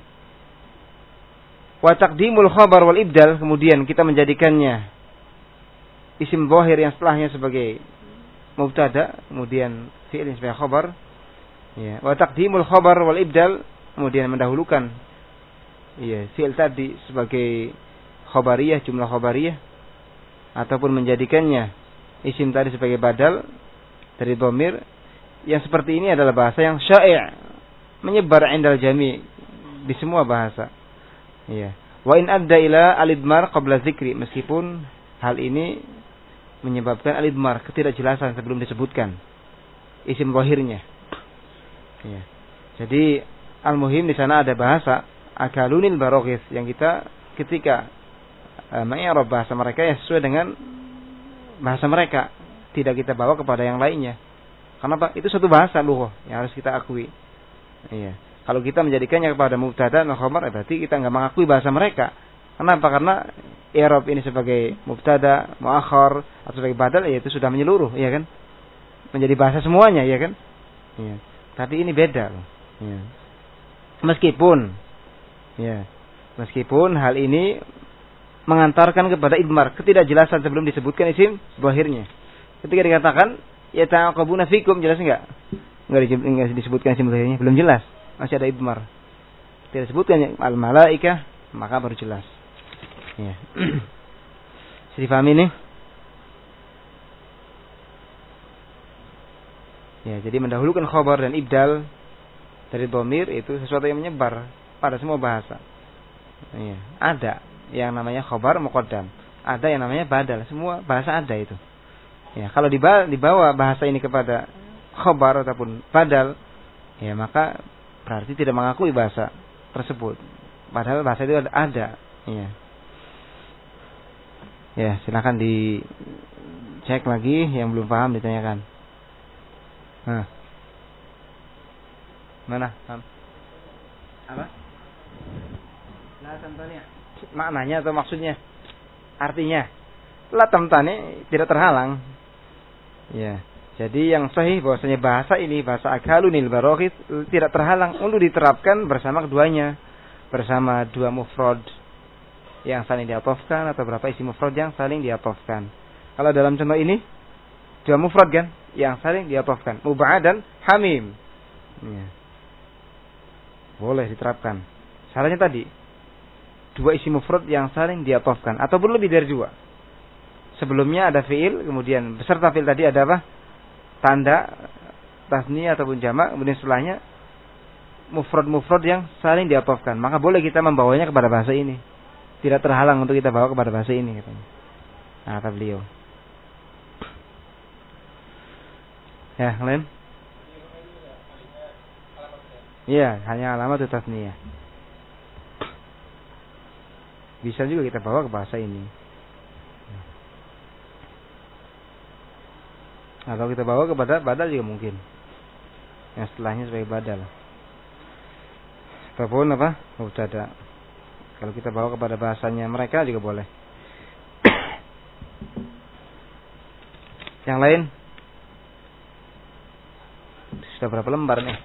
Wa taqdimul khabar wal ibdal, kemudian kita menjadikannya isim zahir yang setelahnya sebagai mubtada, kemudian fi'il sebagai khabar. Ya, wa taqdimul khabar wal ibdal, kemudian mendahulukan ya fi'il tadi sebagai khabariyah, jumlah khabariyah, ataupun menjadikannya isim tadi sebagai badal dari dhamir. Yang seperti ini adalah bahasa yang syai', menyebar indal jami' di semua bahasa. Ya. Wa in adda ila al-idmar qabla dzikri, meskipun hal ini menyebabkan al-idmar, ketidakjelasan sebelum disebutkan isim zahirnya. Ya. Jadi al-muhim di sana ada bahasa akalunil baroghis yang kita ketika uh, mengi'rab bahasa mereka ya sesuai dengan bahasa mereka, tidak kita bawa kepada yang lainnya. Kenapa? Itu satu bahasa lughah yang harus kita akui. Iya. Kalau kita menjadikannya kepada mubtada dan khabar, berarti kita enggak mengakui bahasa mereka. Kenapa? Karena i'rab ini sebagai mubtada, muakhar atau sebagai badal, ya itu sudah menyeluruh, ya kan? Menjadi bahasa semuanya, ya kan? Iya. Tapi ini beda loh. Iya. Meskipun ya, meskipun hal ini mengantarkan kepada idmar, ketidakjelasan sebelum disebutkan isim zahirnya. Ketika dikatakan ya ta'aqabuna fikum, jelas enggak? Enggak disebutkan isim zahirnya, belum jelas. Masih ada idmar. Tidak disebutkan al malaikah, maka baru jelas. Ya. Bisa difahami nih? Ya, jadi mendahulukan khabar dan ibdal dari dhamir itu sesuatu yang menyebar pada semua bahasa. Ya, ada yang namanya khabar muqaddam, ada yang namanya badal, semua bahasa ada itu. Ya, kalau dibawa bahasa ini kepada khabar ataupun badal, ya maka berarti tidak mengakui bahasa tersebut. Padahal bahasa itu ada. Ya, ya silakan dicek lagi yang belum paham ditanyakan. Nah. Mana? Apa? La tamtani. Maknanya atau maksudnya? Artinya? La tamtani tidak terhalang. Ya. Jadi yang sahih bahwasanya bahasa ini, bahasa akalunil baroghis, tidak terhalang untuk diterapkan bersama keduanya, bersama dua mufrad yang saling diatofkan atau berapa isi mufrad yang saling diatofkan. Kalau dalam contoh ini dua mufrad kan yang saling diatofkan, mub'ad dan hamim. Ya. Boleh diterapkan. Syaratnya tadi dua isi mufrad yang saling diatofkan ataupun lebih dari dua. Sebelumnya ada fiil, kemudian beserta fiil tadi ada apa? Tanda tasniyah ataupun jamak, kemudian setelahnya mufrad-mufrad yang saling diatofkan. Maka boleh kita membawanya kepada bahasa ini. Tidak terhalang untuk kita bawa kepada bahasa ini katanya. Nah, kata beliau. Ya, lain? Iya, hanya alamat tasniyah. Bisa juga kita bawa ke bahasa ini. Atau kita bawa kepada badal juga mungkin. Yang setelahnya sebagai badal. Ataupun apa? Mubtada. Kalau kita bawa kepada bahasanya mereka juga boleh. Yang lain? Sudah berapa lembar nih?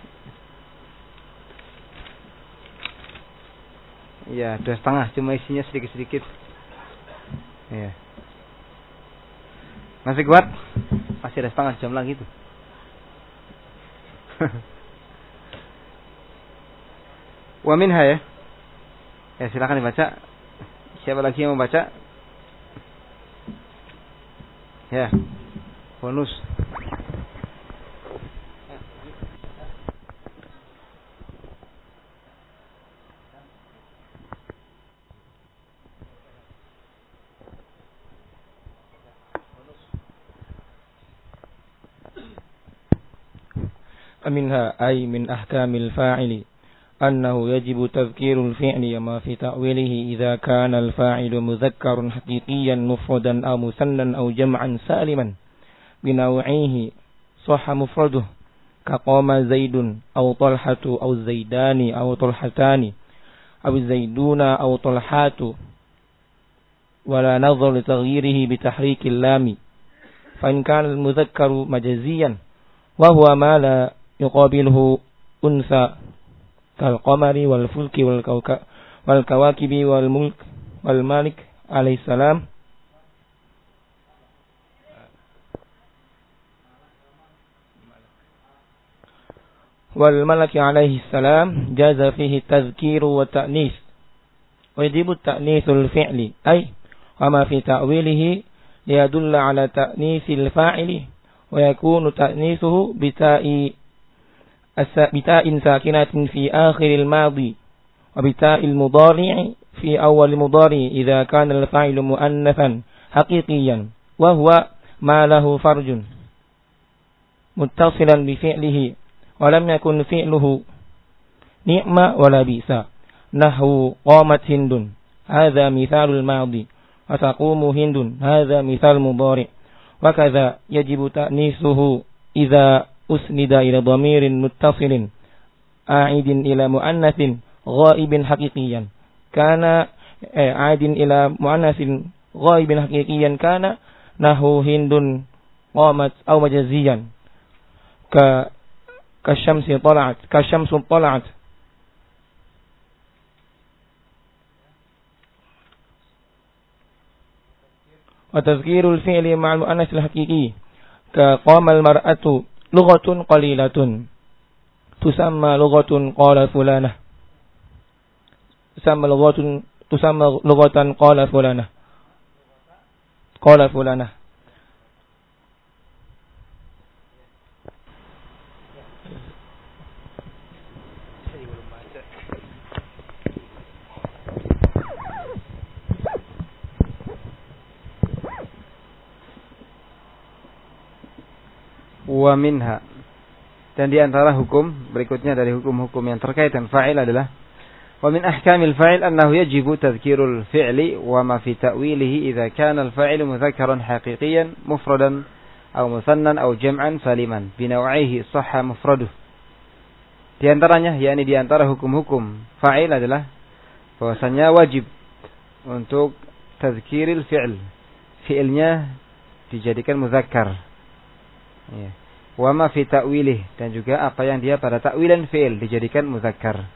Iya, dua setengah, cuma isinya sedikit-sedikit. Iya. Masih kuat? Masih ada setengah jam lagi tuh. Wa minha ya. Ya silakan dibaca. Siapa lagi yang mau baca? Ya. Bonus.
منها أي من أحكام الفاعل أنه يجب تذكير الفعل ما في تأويله إذا كان الفاعل مذكر حقيقيا مفردا أو مثنى أو جمعا سالما بنوعيه صح مفرده كقام زيد أو طلحة أو زيدان أو طلحتان أو زيدون أو طلحات ولا نظر لتغييره بتحريك اللام فإن كان المذكر مجازيا وهو ما لا يقابله أنثى كالقمر والفلك والكواكب والملك والمالك عليه السلام والملك عليه السلام جاز فيه التذكير والتأنيث ويجب التأنيث الفعل أي وما في تأويله ليدل على تأنيث الفاعل ويكون تأنيثه بتاء بتاء ساكنة في آخر الماضي وبتاء المضارع في أول المضارع إذا كان الفاعل مؤنثا حقيقيا وهو ما له فرج متصلا بفعله ولم يكن فعله نعمة ولا بئس نحو قامت هند هذا مثال الماضي وتقوم هند هذا مثال مضارع وكذا يجب تأنيثه إذا أسند إلى ضمير متصل عائد إلى مؤنث غائب حقيقيا كان عائد إلى مؤنث غائب حقيقيا كان نحو هند قامت أو مجازيا ك كالشمس طلعت كالشمس طلعت وتذكير الفعل مع المؤنث الحقيقي كقام المرأة لغة قليلة تسمى لغة قال فلانة تسمى لغة تسمى لغة قال فلانة قال فلانة
wa minha, dan di antara hukum berikutnya dari hukum-hukum yang terkait dengan fa'il adalah wa min ahkamil fa'il annahu yajibu tadhkirul fi'li wa ma fi ta'wilihi idza kana al-fa'ilu mudhakkaran haqiqiyan mufradan aw musannan aw jam'an saliman bi naw'ihi sahha mufraduh. Di antaranya, yakni di antara hukum-hukum fa'il adalah bahwasanya wajib untuk tadhkiril fi'l, fi'ilnya dijadikan muzakkar. Ya. Wa ma fi ta'wilih, dan juga apa yang dia pada ta'wilan fi'il dijadikan muzakkar.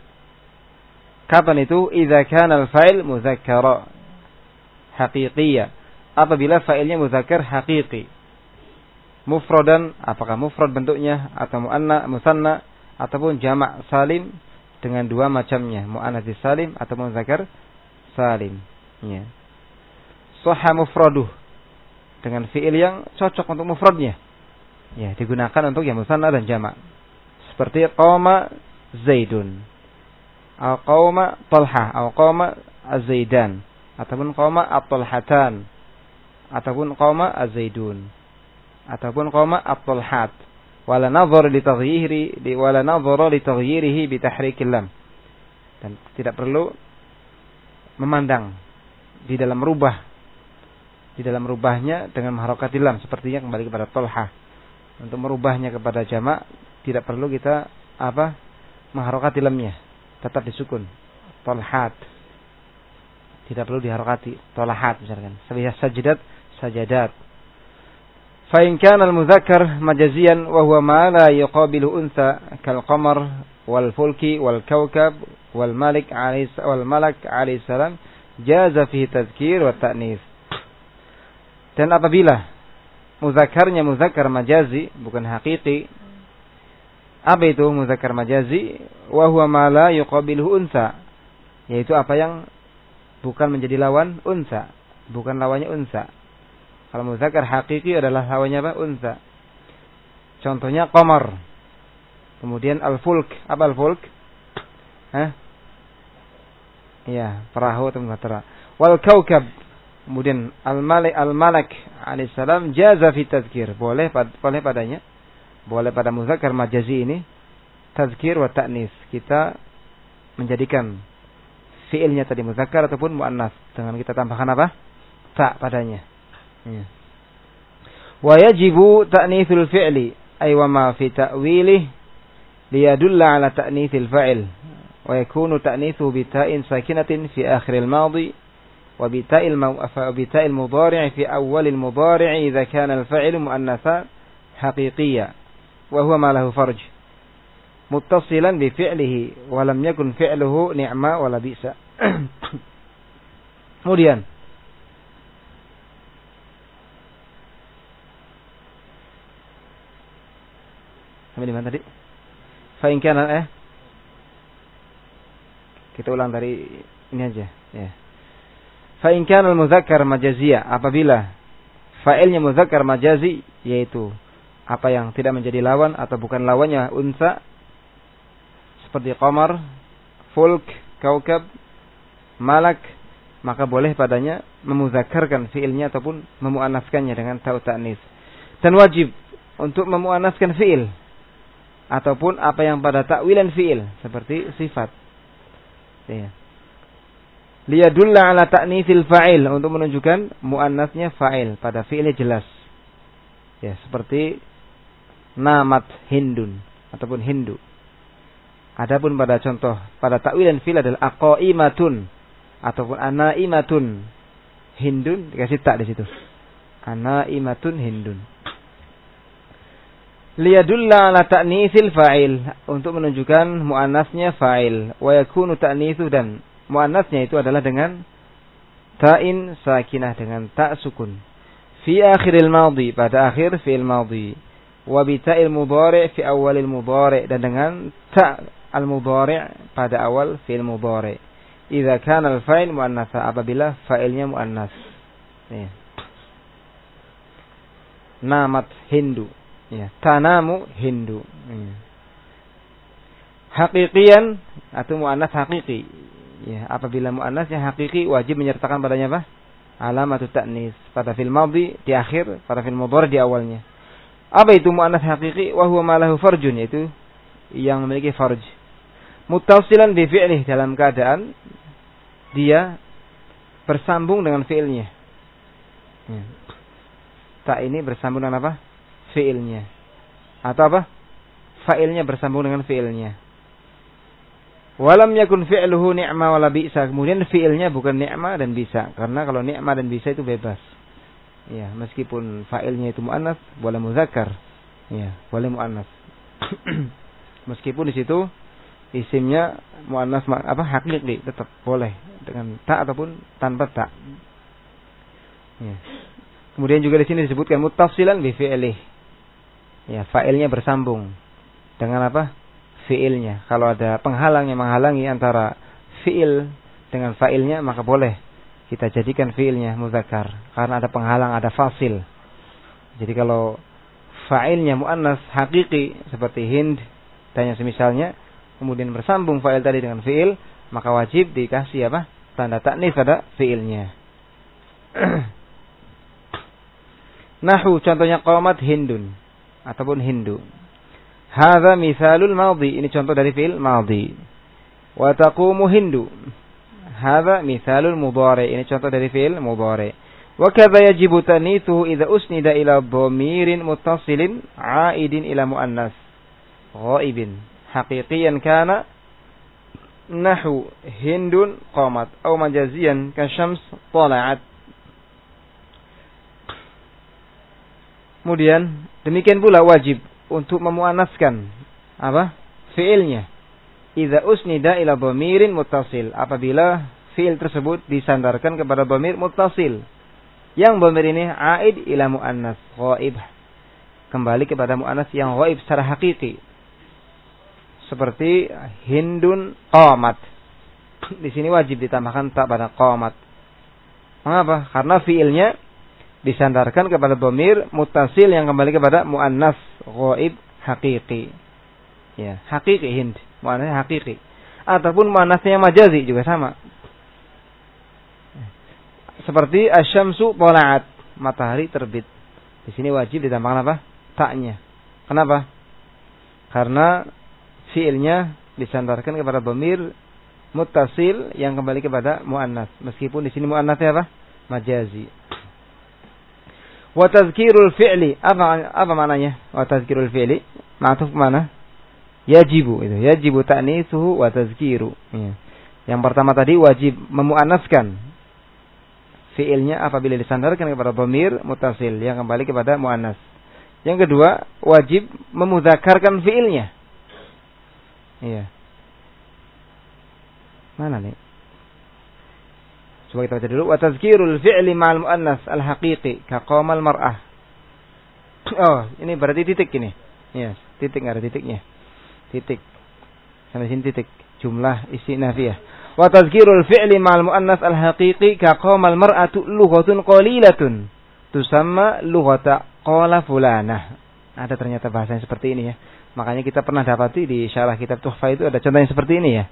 Kapan itu? Idza kana al-fa'il muzakkara haqiqiyya, apabila fa'ilnya muzakkar haqiqi. Mufradan, apakah mufrad bentuknya atau muanna musanna ataupun jamak salim dengan dua macamnya, muannats salim atau muzakkar salim. Ya. Sahha mufraduh, dengan fi'il yang cocok untuk mufradnya. Ya, digunakan untuk yang musanna dan jamak. Seperti qama Zaidun, atau qama Talha, atau qama Az-Zaidan, ataupun qama At-Talhatan, ataupun qama Az-Zaidun, ataupun qama At-Talhat. Wala nadhar li taghyiri li wala nadhar li taghyirihi bi tahrikil lam. Dan tidak perlu memandang di dalam rubah di dalam rubahnya dengan mengharokati lam, sepertinya kembali kepada Talha. Untuk merubahnya kepada jamak tidak perlu kita apa mengharokati lamnya, tetap disukun. Talhat tidak perlu diharokati. Talahat misalkan. Seperti sajidat, sajadat. Fa in kana al-mudzakkar majaziyan wa huwa ma la yuqabilu untha kal qamar wal fulki wal kawkab wal malik alayhi wal malak alayhi salam jaza fihi tadhkir wa ta'nits. Dan apabila mudzakarnya muzakkar majazi, bukan hakiki. Apa itu muzakkar majazi? Wa huwa ma la yuqabiluhu unsa, yaitu apa yang bukan menjadi lawan unsa, bukan lawannya unsa. Kalau muzakkar hakiki adalah lawannya apa? Unsa. Contohnya qamar. Kemudian al-fulk. Apa al-fulk? Hah? Iya, perahu atau bahtera. Wal kaukab. Kemudian al-malik al-malak alaihissalam jaza fi tadhkir, boleh boleh padanya, boleh pada muzakkar majazi ini tazkir wa ta'nis. Kita menjadikan fi'ilnya tadi muzakkar ataupun muannas dengan kita tambahkan apa? Ta padanya. Ya. Wa yajibu ta'nitsul fi'li ay wa ma fi ta'wilih liyadulla ala ta'nitsil fa'il wa yakunu ta'nithu bi ta'in sakinatin fi akhiril madhi wa bi ta'il wa bi ta'il mudhari' fi awwalil mudhari' idza kana al-fa'il muannatsan haqiqiyyan wa huwa ma lahu farj muttasilan bi fi'lihi wa lam yakun fi'luhu ni'ma wa la bi'sa. Kemudian sampai di mana tadi? Fa in kana eh kita ulang dari ini aja ya. Fa in kana al-mudzakkar majaziyah, apabila fa'ilnya mudzakkar majazi, yaitu apa yang tidak menjadi lawan atau bukan lawannya unsa, seperti qamar, fulk, kaukab, malak, maka boleh padanya memudzakarkan fiilnya ataupun memuannaskannya dengan ta'u ta'nis. Dan wajib untuk memuannaskan fiil ataupun apa yang pada takwilan fiil seperti sifat. Ya. Liyadulla ala ta'nitsil fa'il, untuk menunjukkan muannasnya fa'il pada fiilnya jelas. Ya, seperti namat hindun ataupun hindu. Adapun pada contoh pada takwilan fi'il adalah aqaimatun ataupun anaimatun hindun, dikasih tak di situ. Anaimatun hindun. Liyadulla ala ta'nitsil fa'il, untuk menunjukkan muannasnya fa'il, wa yakunu ta'nitsu, dan muannasnya itu adalah dengan ta'in sakinah, dengan ta' sukun. Fi akhiril madhi, pada akhir fi'il madhi, wa bi ta'il mudhari' fi awalil mudhari', dan dengan ta' al-mudhari' pada awal fi'il mudhari'. Idza kana al-fa'il muannatsa, apabila fa'ilnya muannas. Ya. Namat hindu. Ya, tanamu hindu. Ya. Haqiqiyan atau muannas haqiqi. Ya, apabila muannasnya haqiqi, wajib menyertakan padanya apa? Alamatut ta'nis pada fi'il madhi di akhir, pada fi'il mudhari di awalnya. Apa itu muannas haqiqi? Wa huwa ma lahu farjun, yaitu yang memiliki farj. Muttasilan bi fi'lih, dalam keadaan dia bersambung dengan fi'ilnya. Ya. Ta ini bersambung dengan apa? Fi'ilnya. Atau apa? Fa'ilnya bersambung dengan fi'ilnya. Walam yakun fi'luhu ni'ma wala bi'sa. Kemudian fi'ilnya bukan ni'ma dan bisa. Karena kalau ni'ma dan bisa itu bebas. Ya, meskipun fa'ilnya itu muannas, boleh muzakkar. Ya, boleh muannas. Meskipun di situ isimnya muannas apa haqiqi, tetap boleh dengan ta ataupun tanpa ta. Ya. Kemudian juga di sini disebutkan muttasilan bi fi'lih. Ya, fa'ilnya bersambung dengan apa? Fi'ilnya. Kalau ada penghalang yang menghalangi antara fi'il dengan fa'ilnya, maka boleh kita jadikan fi'ilnya muzakkar. Karena ada penghalang, ada fasil. Jadi kalau fa'ilnya muannas hakiki seperti hind dan yang semisalnya, kemudian bersambung fa'il tadi dengan fi'il, maka wajib dikasih apa? Tanda ta'nis pada fi'ilnya. Nahu, contohnya qamat hindun ataupun hindu. Hadza misalul madhi, ini contoh dari fi'il madhi. Wa taqumu hindu. Hadza misalul mudhari, ini contoh dari fi'il mudhari. Wa kadza yajibu tanithu idza usnida ila dhamirin muttasilin 'aidin ila muannas ghaibin haqiqiyan kana nahu hindun qamat aw majaziyan ka syams tala'at. Kemudian demikian pula wajib untuk memuannaskan apa? Fi'ilnya. Idza usnida ila dhamirin muttasil, apabila fi'il tersebut disandarkan kepada dhamir muttasil. Yang dhamir ini aid ila muannas ghaib, kembali kepada muannas yang ghaib secara hakiki. Seperti hindun qamat. Di sini wajib ditambahkan ta pada qamat. Mengapa? Karena fi'ilnya disandarkan kepada dhamir muttasil yang kembali kepada muannas ghaib hakiki. Ya, hakiki hind, muannasnya hakiki. Ataupun muannasnya majazi juga sama. Seperti asyamsu tala'at, matahari terbit. Di sini wajib ditambahkan apa? Ta-nya. Kenapa? Karena fiilnya disandarkan kepada dhamir muttasil yang kembali kepada muannas. Meskipun di sini muannasnya apa? Majazi. Wa tazkirul fi'li, apa apa maknanya? Wa tazkirul fi'li ma'tuf mana? Yajibu itu. Yajibu ta'nitsuhu wa tazkiru. Ya. Yang pertama tadi wajib memuannaskan fiilnya apabila disandarkan kepada dhamir muttasil yang kembali kepada muannas. Yang kedua, wajib memudzakarkan fiilnya. Iya. Mana nih? Coba kita baca dulu. Wa tazkirul fi'li ma'al muannas al-haqiqi ka qamal mar'ah. Oh, ini berarti titik ini. Yes, titik enggak ada titiknya. Titik. Sampai sini titik. Jumlah isi nafiyah. Wa tazkirul fi'li ma'al muannas al-haqiqi ka qamal mar'atu lughatun qalilatun tusamma lughata qala fulanah. Ada ternyata bahasa yang seperti ini ya. Makanya kita pernah dapati di syarah kitab Tuhfah itu ada contoh yang seperti ini ya.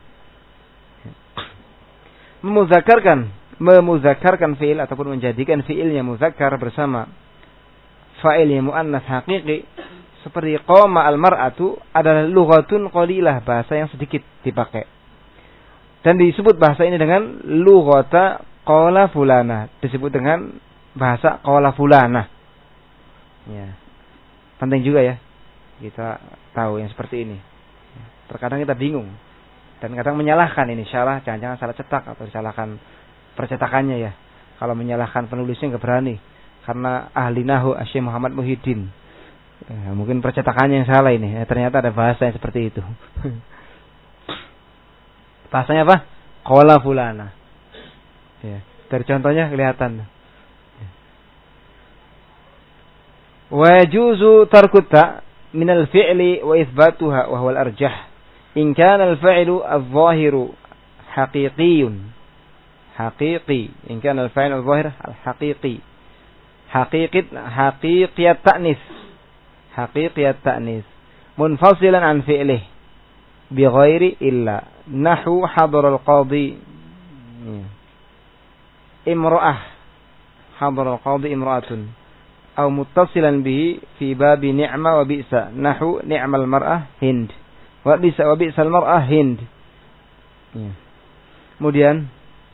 Memudzakarkan, memudzakarkan fi'il ataupun menjadikan fi'ilnya muzakkar bersama fa'ilnya muannas haqiqi seperti qama al-mar'atu adalah lughatun qalilah, bahasa yang sedikit dipakai. Dan disebut bahasa ini dengan lughata qala fulana, disebut dengan bahasa qala fulana. Ya. Penting juga ya kita tahu yang seperti ini. Terkadang kita bingung dan kadang menyalahkan ini syarah, jangan-jangan salah cetak atau disalahkan percetakannya ya. Kalau menyalahkan penulisnya enggak berani karena ahli nahwu Syekh Muhammad Muhyiddin. Ya, mungkin percetakannya yang salah ini. Ya, ternyata ada bahasa yang seperti itu. Bahasanya apa? Qala fulana. Ya, dari contohnya kelihatan. Wa yajuzu tarku ta' min al-fi'li wa itsbatuha wa huwa al-arjah. In kana al-fa'ilu adh-dhahiru haqiqiyyun. Haqiqi. In kana al-fa'ilu adh-dhahir al-haqiqi. Haqiqit haqiqiyat ta'nis. Haqiqiyat ta'nis munfasilan an fi'lih bi ghairi illa nahu hadar al-qadi imra'ah hadar al-qadi imra'atun aw muttasilan bihi fi babi ni'ma wa bi'sa nahu ni'mal mar'ah hind wa bi'sa wa bi'sal mar'ah hind. Ya. Kemudian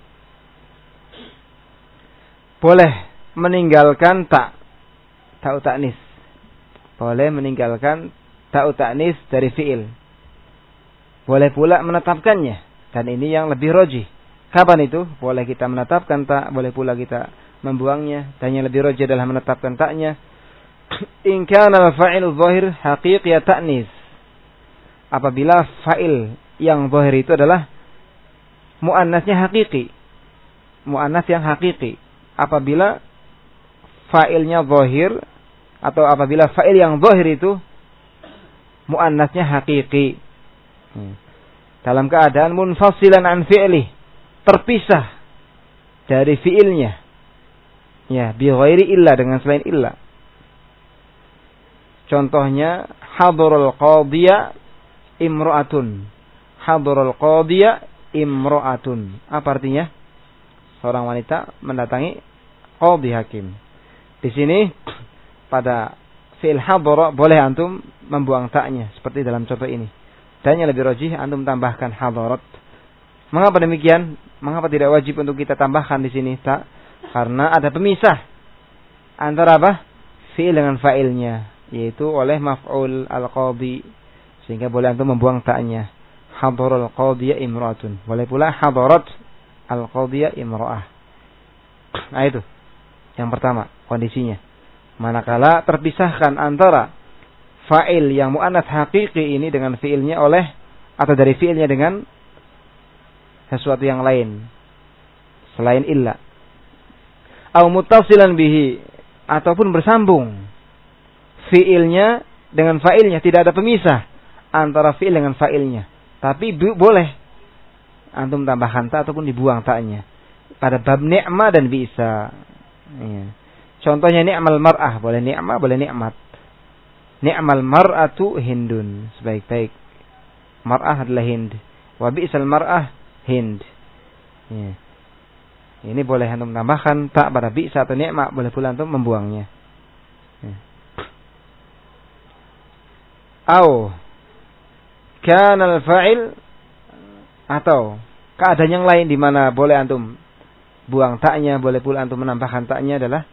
boleh meninggalkan tak ta'u ta'nis, boleh meninggalkan ta'u ta'nis dari fi'il. Boleh pula menetapkannya. Dan ini yang lebih rajih. Kapan itu? Boleh kita menetapkan tak, boleh pula kita membuangnya. Dan yang lebih rajih adalah menetapkan taknya. In kana al-fa'ilu dhahir haqiqiyat ta'nis. Apabila fa'il yang zahir itu adalah muannasnya hakiki. Muannas yang hakiki. Apabila fa'ilnya zahir atau apabila fa'il yang zahir itu muannasnya hakiki. Hmm. Dalam keadaan munfasilan an fi'li, terpisah dari fi'ilnya. Ya, bi ghairi illa, dengan selain illa. Contohnya hadarul qadhiya imra'atun. Hadarul qadhiya imra'atun. Apa artinya? Seorang wanita mendatangi qadhi hakim. Di sini pada fi'il hadara boleh antum membuang taknya seperti dalam contoh ini. Dan yang lebih rajih antum tambahkan hadarat. Mengapa demikian? Mengapa tidak wajib untuk kita tambahkan di sini tak? Karena ada pemisah antara apa? Fi'il dengan fa'ilnya, yaitu oleh maf'ul al-qadhi, sehingga boleh antum membuang taknya. Hadarul qadhiya imra'atun. Boleh pula hadarat al-qadhiya imra'ah. Nah itu yang pertama kondisinya. Manakala terpisahkan antara fa'il yang mu'annats hakiki ini dengan fi'ilnya oleh atau dari fi'ilnya dengan sesuatu yang lain selain illa. Au muttasilan bihi, ataupun bersambung fi'ilnya dengan fa'ilnya, tidak ada pemisah antara fi'il dengan fa'ilnya. Tapi bu- boleh antum tambahkan ta ataupun dibuang ta'nya pada bab ni'ma dan bi'sa. Ya. Contohnya ni'mal mar'ah, boleh ni'ma, boleh ni'mat. Ni'mal mar'atu hindun, sebaik-baik mar'ah adalah hind. Wa bi'sal mar'ah hind. Ya. Ini boleh antum tambahkan tak pada bi'sa atau ni'ma, boleh pula antum membuangnya. Ya. Au kana al-fa'il, atau keadaan yang lain di mana boleh antum buang taknya, boleh pula antum menambahkan taknya adalah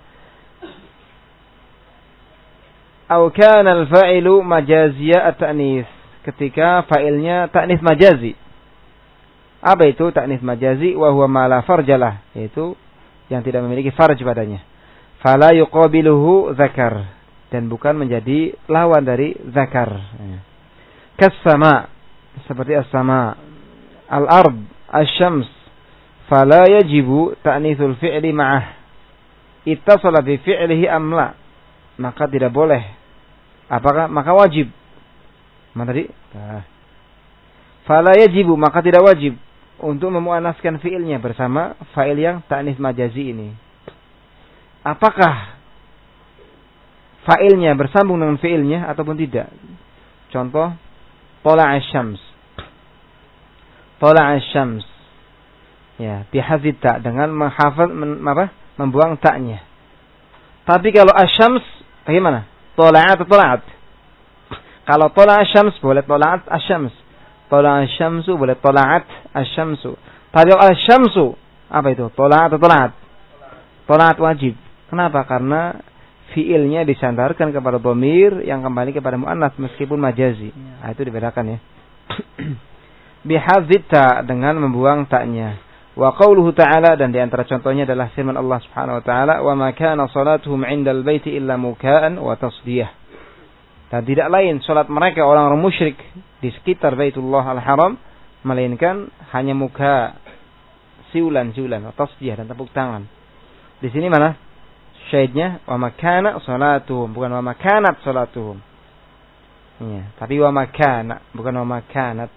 au kana al-fa'ilu majaziyya at-ta'nis, ketika fa'ilnya ta'nis majazi. Apa itu ta'nis majazi? Wa huwa ma la farjalah, yaitu yang tidak memiliki farj padanya. Fala yuqabiluhu zakar, dan bukan menjadi lawan dari zakar. Kas-sama, seperti as-sama, al-ard, asy-syams, fala yajibu ta'nitsul fi'li ma'ah. Ittasala bi fi'lihi am la, maka tidak boleh. Apakah maka wajib? Mana tadi? Nah. Fala yajibu, maka tidak wajib untuk memuannaskan fi'ilnya bersama fa'il yang ta'nis majazi ini. Apakah fa'ilnya bersambung dengan fi'ilnya ataupun tidak? Contoh, tola'a syams. Tola'a syams. Ya, bihadzid ta, dengan menghafal men, apa? Membuang taknya. Tapi kalau asyams bagaimana? Tola'a atau tola'at? Kalau tola'a syams boleh tola'at asyams. Tola'a syamsu boleh tola'at asyamsu. Tapi kalau asyamsu apa itu? Tola'at atau tola'at? Tola'at wajib. Kenapa? Karena fiilnya disandarkan kepada dhamir yang kembali kepada muannats meskipun majazi. Nah, itu dibedakan ya. Bihadzid ta, dengan membuang taknya. Wa qauluhu ta'ala, dan di antara contohnya adalah firman Allah Subhanahu wa taala, "Wa ma kana salatuhum 'indal baiti illa muka'an wa tasdiyah." Dan tidak lain salat mereka orang-orang musyrik di sekitar Baitullah Al-Haram melainkan hanya muka, siulan-siulan, tasdiyah dan tepuk tangan. Di sini mana syahidnya? Wa makana salatuhum, bukan wa makanat salatuhum. Iya, tapi wa makana, bukan wa makanat.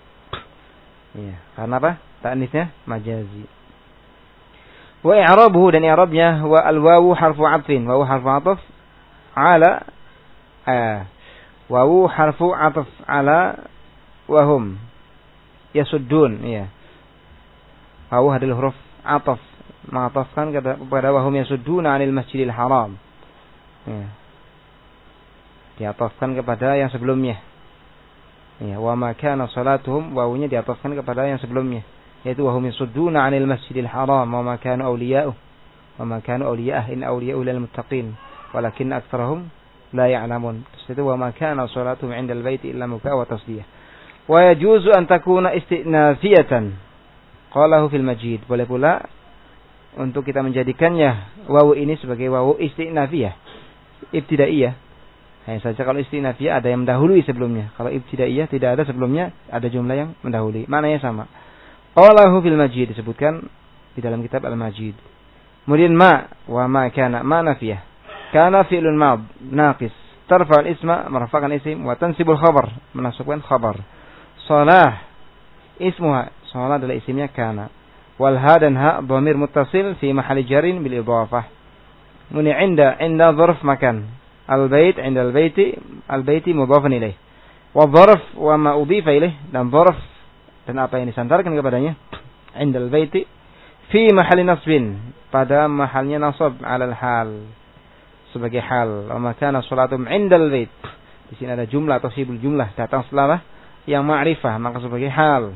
Iya, karena apa? Ta'nisnya majazi. Wa i'rabuhu, dan i'rabnya wa al-wawu harfu 'athfin, wawu harfu 'athf ala ah wawu harfu 'athf ala wa hum yasuddun, iya. Wawu adalah huruf 'athf, mengatafkan kepada wahum yasudduna 'anil masjidil haram. Ya. Diatafkan kepada yang sebelumnya. Ya, wa ma kana salatuhum, wawunya diatafkan kepada yang sebelumnya, yaitu wahum yasudduna 'anil masjidil haram wa ma kana awliya'uh wa ma kana awliya'ah in awliya'u lil muttaqin walakin aktsarahum la ya'lamun. Itu wa ma kana salatuhum 'indal baiti illa muka' wa tasdiyah. Wa yajuzu an takuna istinafiyatan. Qalahu fil majid. Boleh pula untuk kita menjadikannya wawu ini sebagai wawu istinafiyah, ibtidaiyah. Hanya saja kalau istinafiyah ada yang mendahului sebelumnya. Kalau ibtidaiyah tidak ada sebelumnya, ada jumlah yang mendahului. Maknanya sama. Qalahu fil majid, disebutkan di dalam kitab Al-Majid. Kemudian ma wa ma kana, ma nafiyah. Kana fi'lun mad naqis, tarfa al-isma, merafa'kan isim, wa tansibul khabar, menasabkan khabar. Shalah ismuha, shalah adalah isimnya kana. Wal ha dan ha dhamir muttasil fi mahali jarin bil idhafah. Muni inda inda dzarf makan. Al bait inda al baiti, al baiti mudhafun ilaih. Wa dzarf wa ma udhifa ilaih, dan dzarf dan apa yang disandarkan kepadanya inda al baiti fi mahali nasbin, pada mahalnya nasab ala al hal, sebagai hal. Wa ma kana salatum inda al bait, di sini ada jumlah atau sibul jumlah datang setelah yang ma'rifah, maka sebagai hal.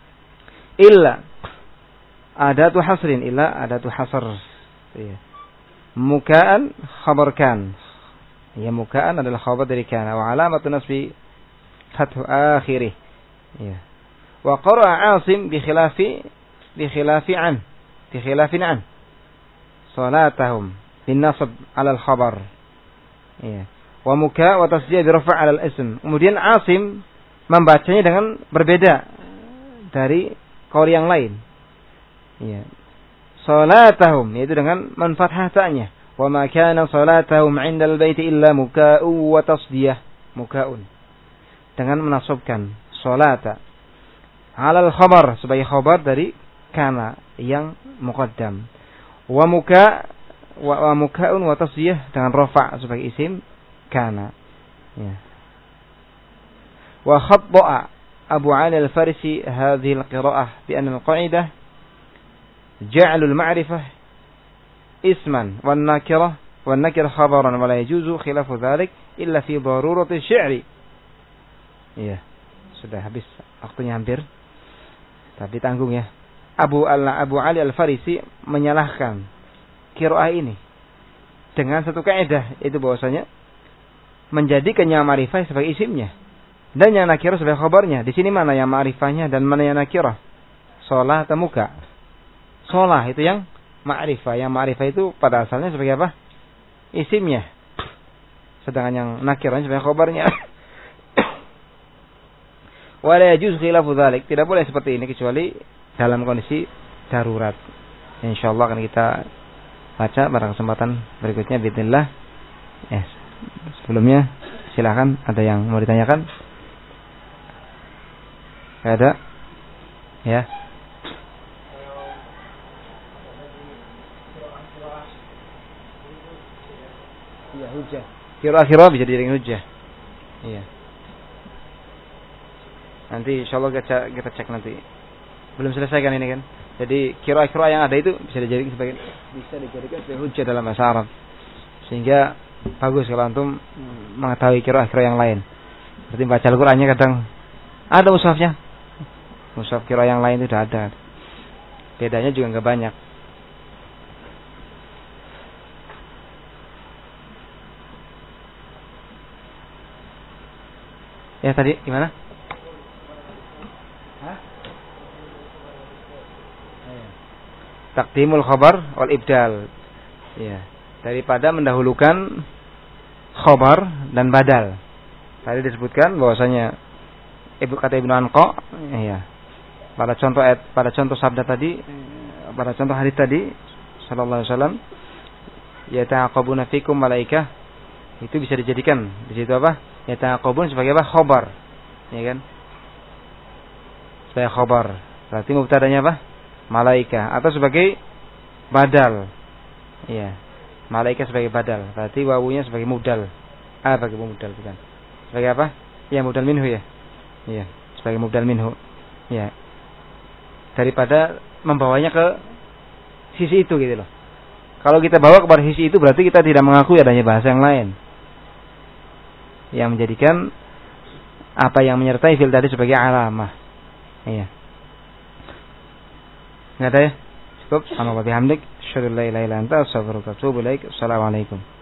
Illa adatu hasrin, illa adatu hasr. Ya. Muka'an khabar kan. Ya, muka'an adalah khabar dari kana, wa alamatu nasbi fathu akhirih. Ya. Wa qara'a Asim bi khilafi bi khilafi an, bi khilafin an. Salatahum bin nasb 'ala al-khabar. Ya. Wa muka' wa tasdiyah bi rafa' 'ala al-ism. Kemudian Asim membacanya dengan berbeda dari qaul yang lain. Ya. Salatahum, yaitu dengan menfathah ta'nya. Wa ma kana salatahum 'indal baiti illa muka'u wa tasdiyah. Muka'un, dengan menasabkan salata 'alal khabar, sebagai khabar dari kana yang muqaddam. Wa muka' wa, wa muka'un wa tasdiyah, dengan rafa' sebagai isim kana. Ya. Wa khatta'a Abu 'Ali al-Farisi hadhihi al-qira'ah bi anna al-qa'idah ja'alul ma'rifah isman wan nakirah wan nakirah khabaran wa la yajuzu khilafu dhalik illa fi darurati syi'ri. Ya. sudah habis waktunya hampir. Tapi tanggung ya. Abu Al Abu Ali Al-Farisi menyalahkan qiraah ini dengan satu kaidah, itu bahwasanya menjadikan yang ma'rifah sebagai isimnya dan yang nakirah sebagai khabarnya. Di sini mana yang ma'rifahnya dan mana yang nakirah? Shalah atau muka? Shalah itu yang ma'rifah. Yang ma'rifah itu pada asalnya sebagai apa? Isimnya. Sedangkan yang nakirahnya sebagai khabarnya. Wala yajuz khilafu dzalik. Tidak boleh seperti ini kecuali dalam kondisi darurat. Insyaallah akan kita baca pada kesempatan berikutnya bismillah. Yes. Sebelumnya silakan, ada yang mau ditanyakan? Ada? Ya. Iya, hujjah. Kira-kira bisa dijadikan hujjah. Iya. Nanti insyaallah kita kita cek nanti. Belum selesai kan ini kan? Jadi kira-kira yang ada itu bisa dijadikan sebagai bisa dijadikan sebagai hujjah dalam bahasa Arab. Sehingga bagus kalau antum mengetahui kira-kira yang lain. Seperti baca Al-Qur'annya kadang ada mushafnya. Mushaf kira yang lain itu sudah ada. Bedanya juga enggak banyak. Ya tadi gimana? Hah? Taqdimul khabar wal ibdal. Ya, daripada mendahulukan khabar dan badal. Tadi disebutkan bahwasanya Ibu kata Ibnu Anqa, ya. Pada contoh ayat, pada contoh sabda tadi, pada contoh hadis tadi sallallahu alaihi wasallam, yata'aqabuna fikum malaikah, itu bisa dijadikan di situ apa? Yata'aqabun sebagai apa? Khabar. Ya kan? Sebagai khabar. Berarti mubtadanya apa? Malaikah, atau sebagai badal. Iya. Malaikah sebagai badal. Berarti wawunya sebagai mubdal. Ah, sebagai mubdal bukan. Sebagai apa? Ya, mubdal minhu ya. Iya, sebagai mubdal minhu. Ya. Daripada membawanya ke sisi itu gitu loh. Kalau kita bawa kepada sisi itu berarti kita tidak mengakui adanya bahasa yang lain yang menjadikan apa yang menyertai fi'il tadi sebagai alamah. Iya. Enggak ada ya? Cukup. Subhanallah bihamdik, asyhadu an la ilaha illa anta, astaghfiruka wa atubu ilaik. Assalamualaikum.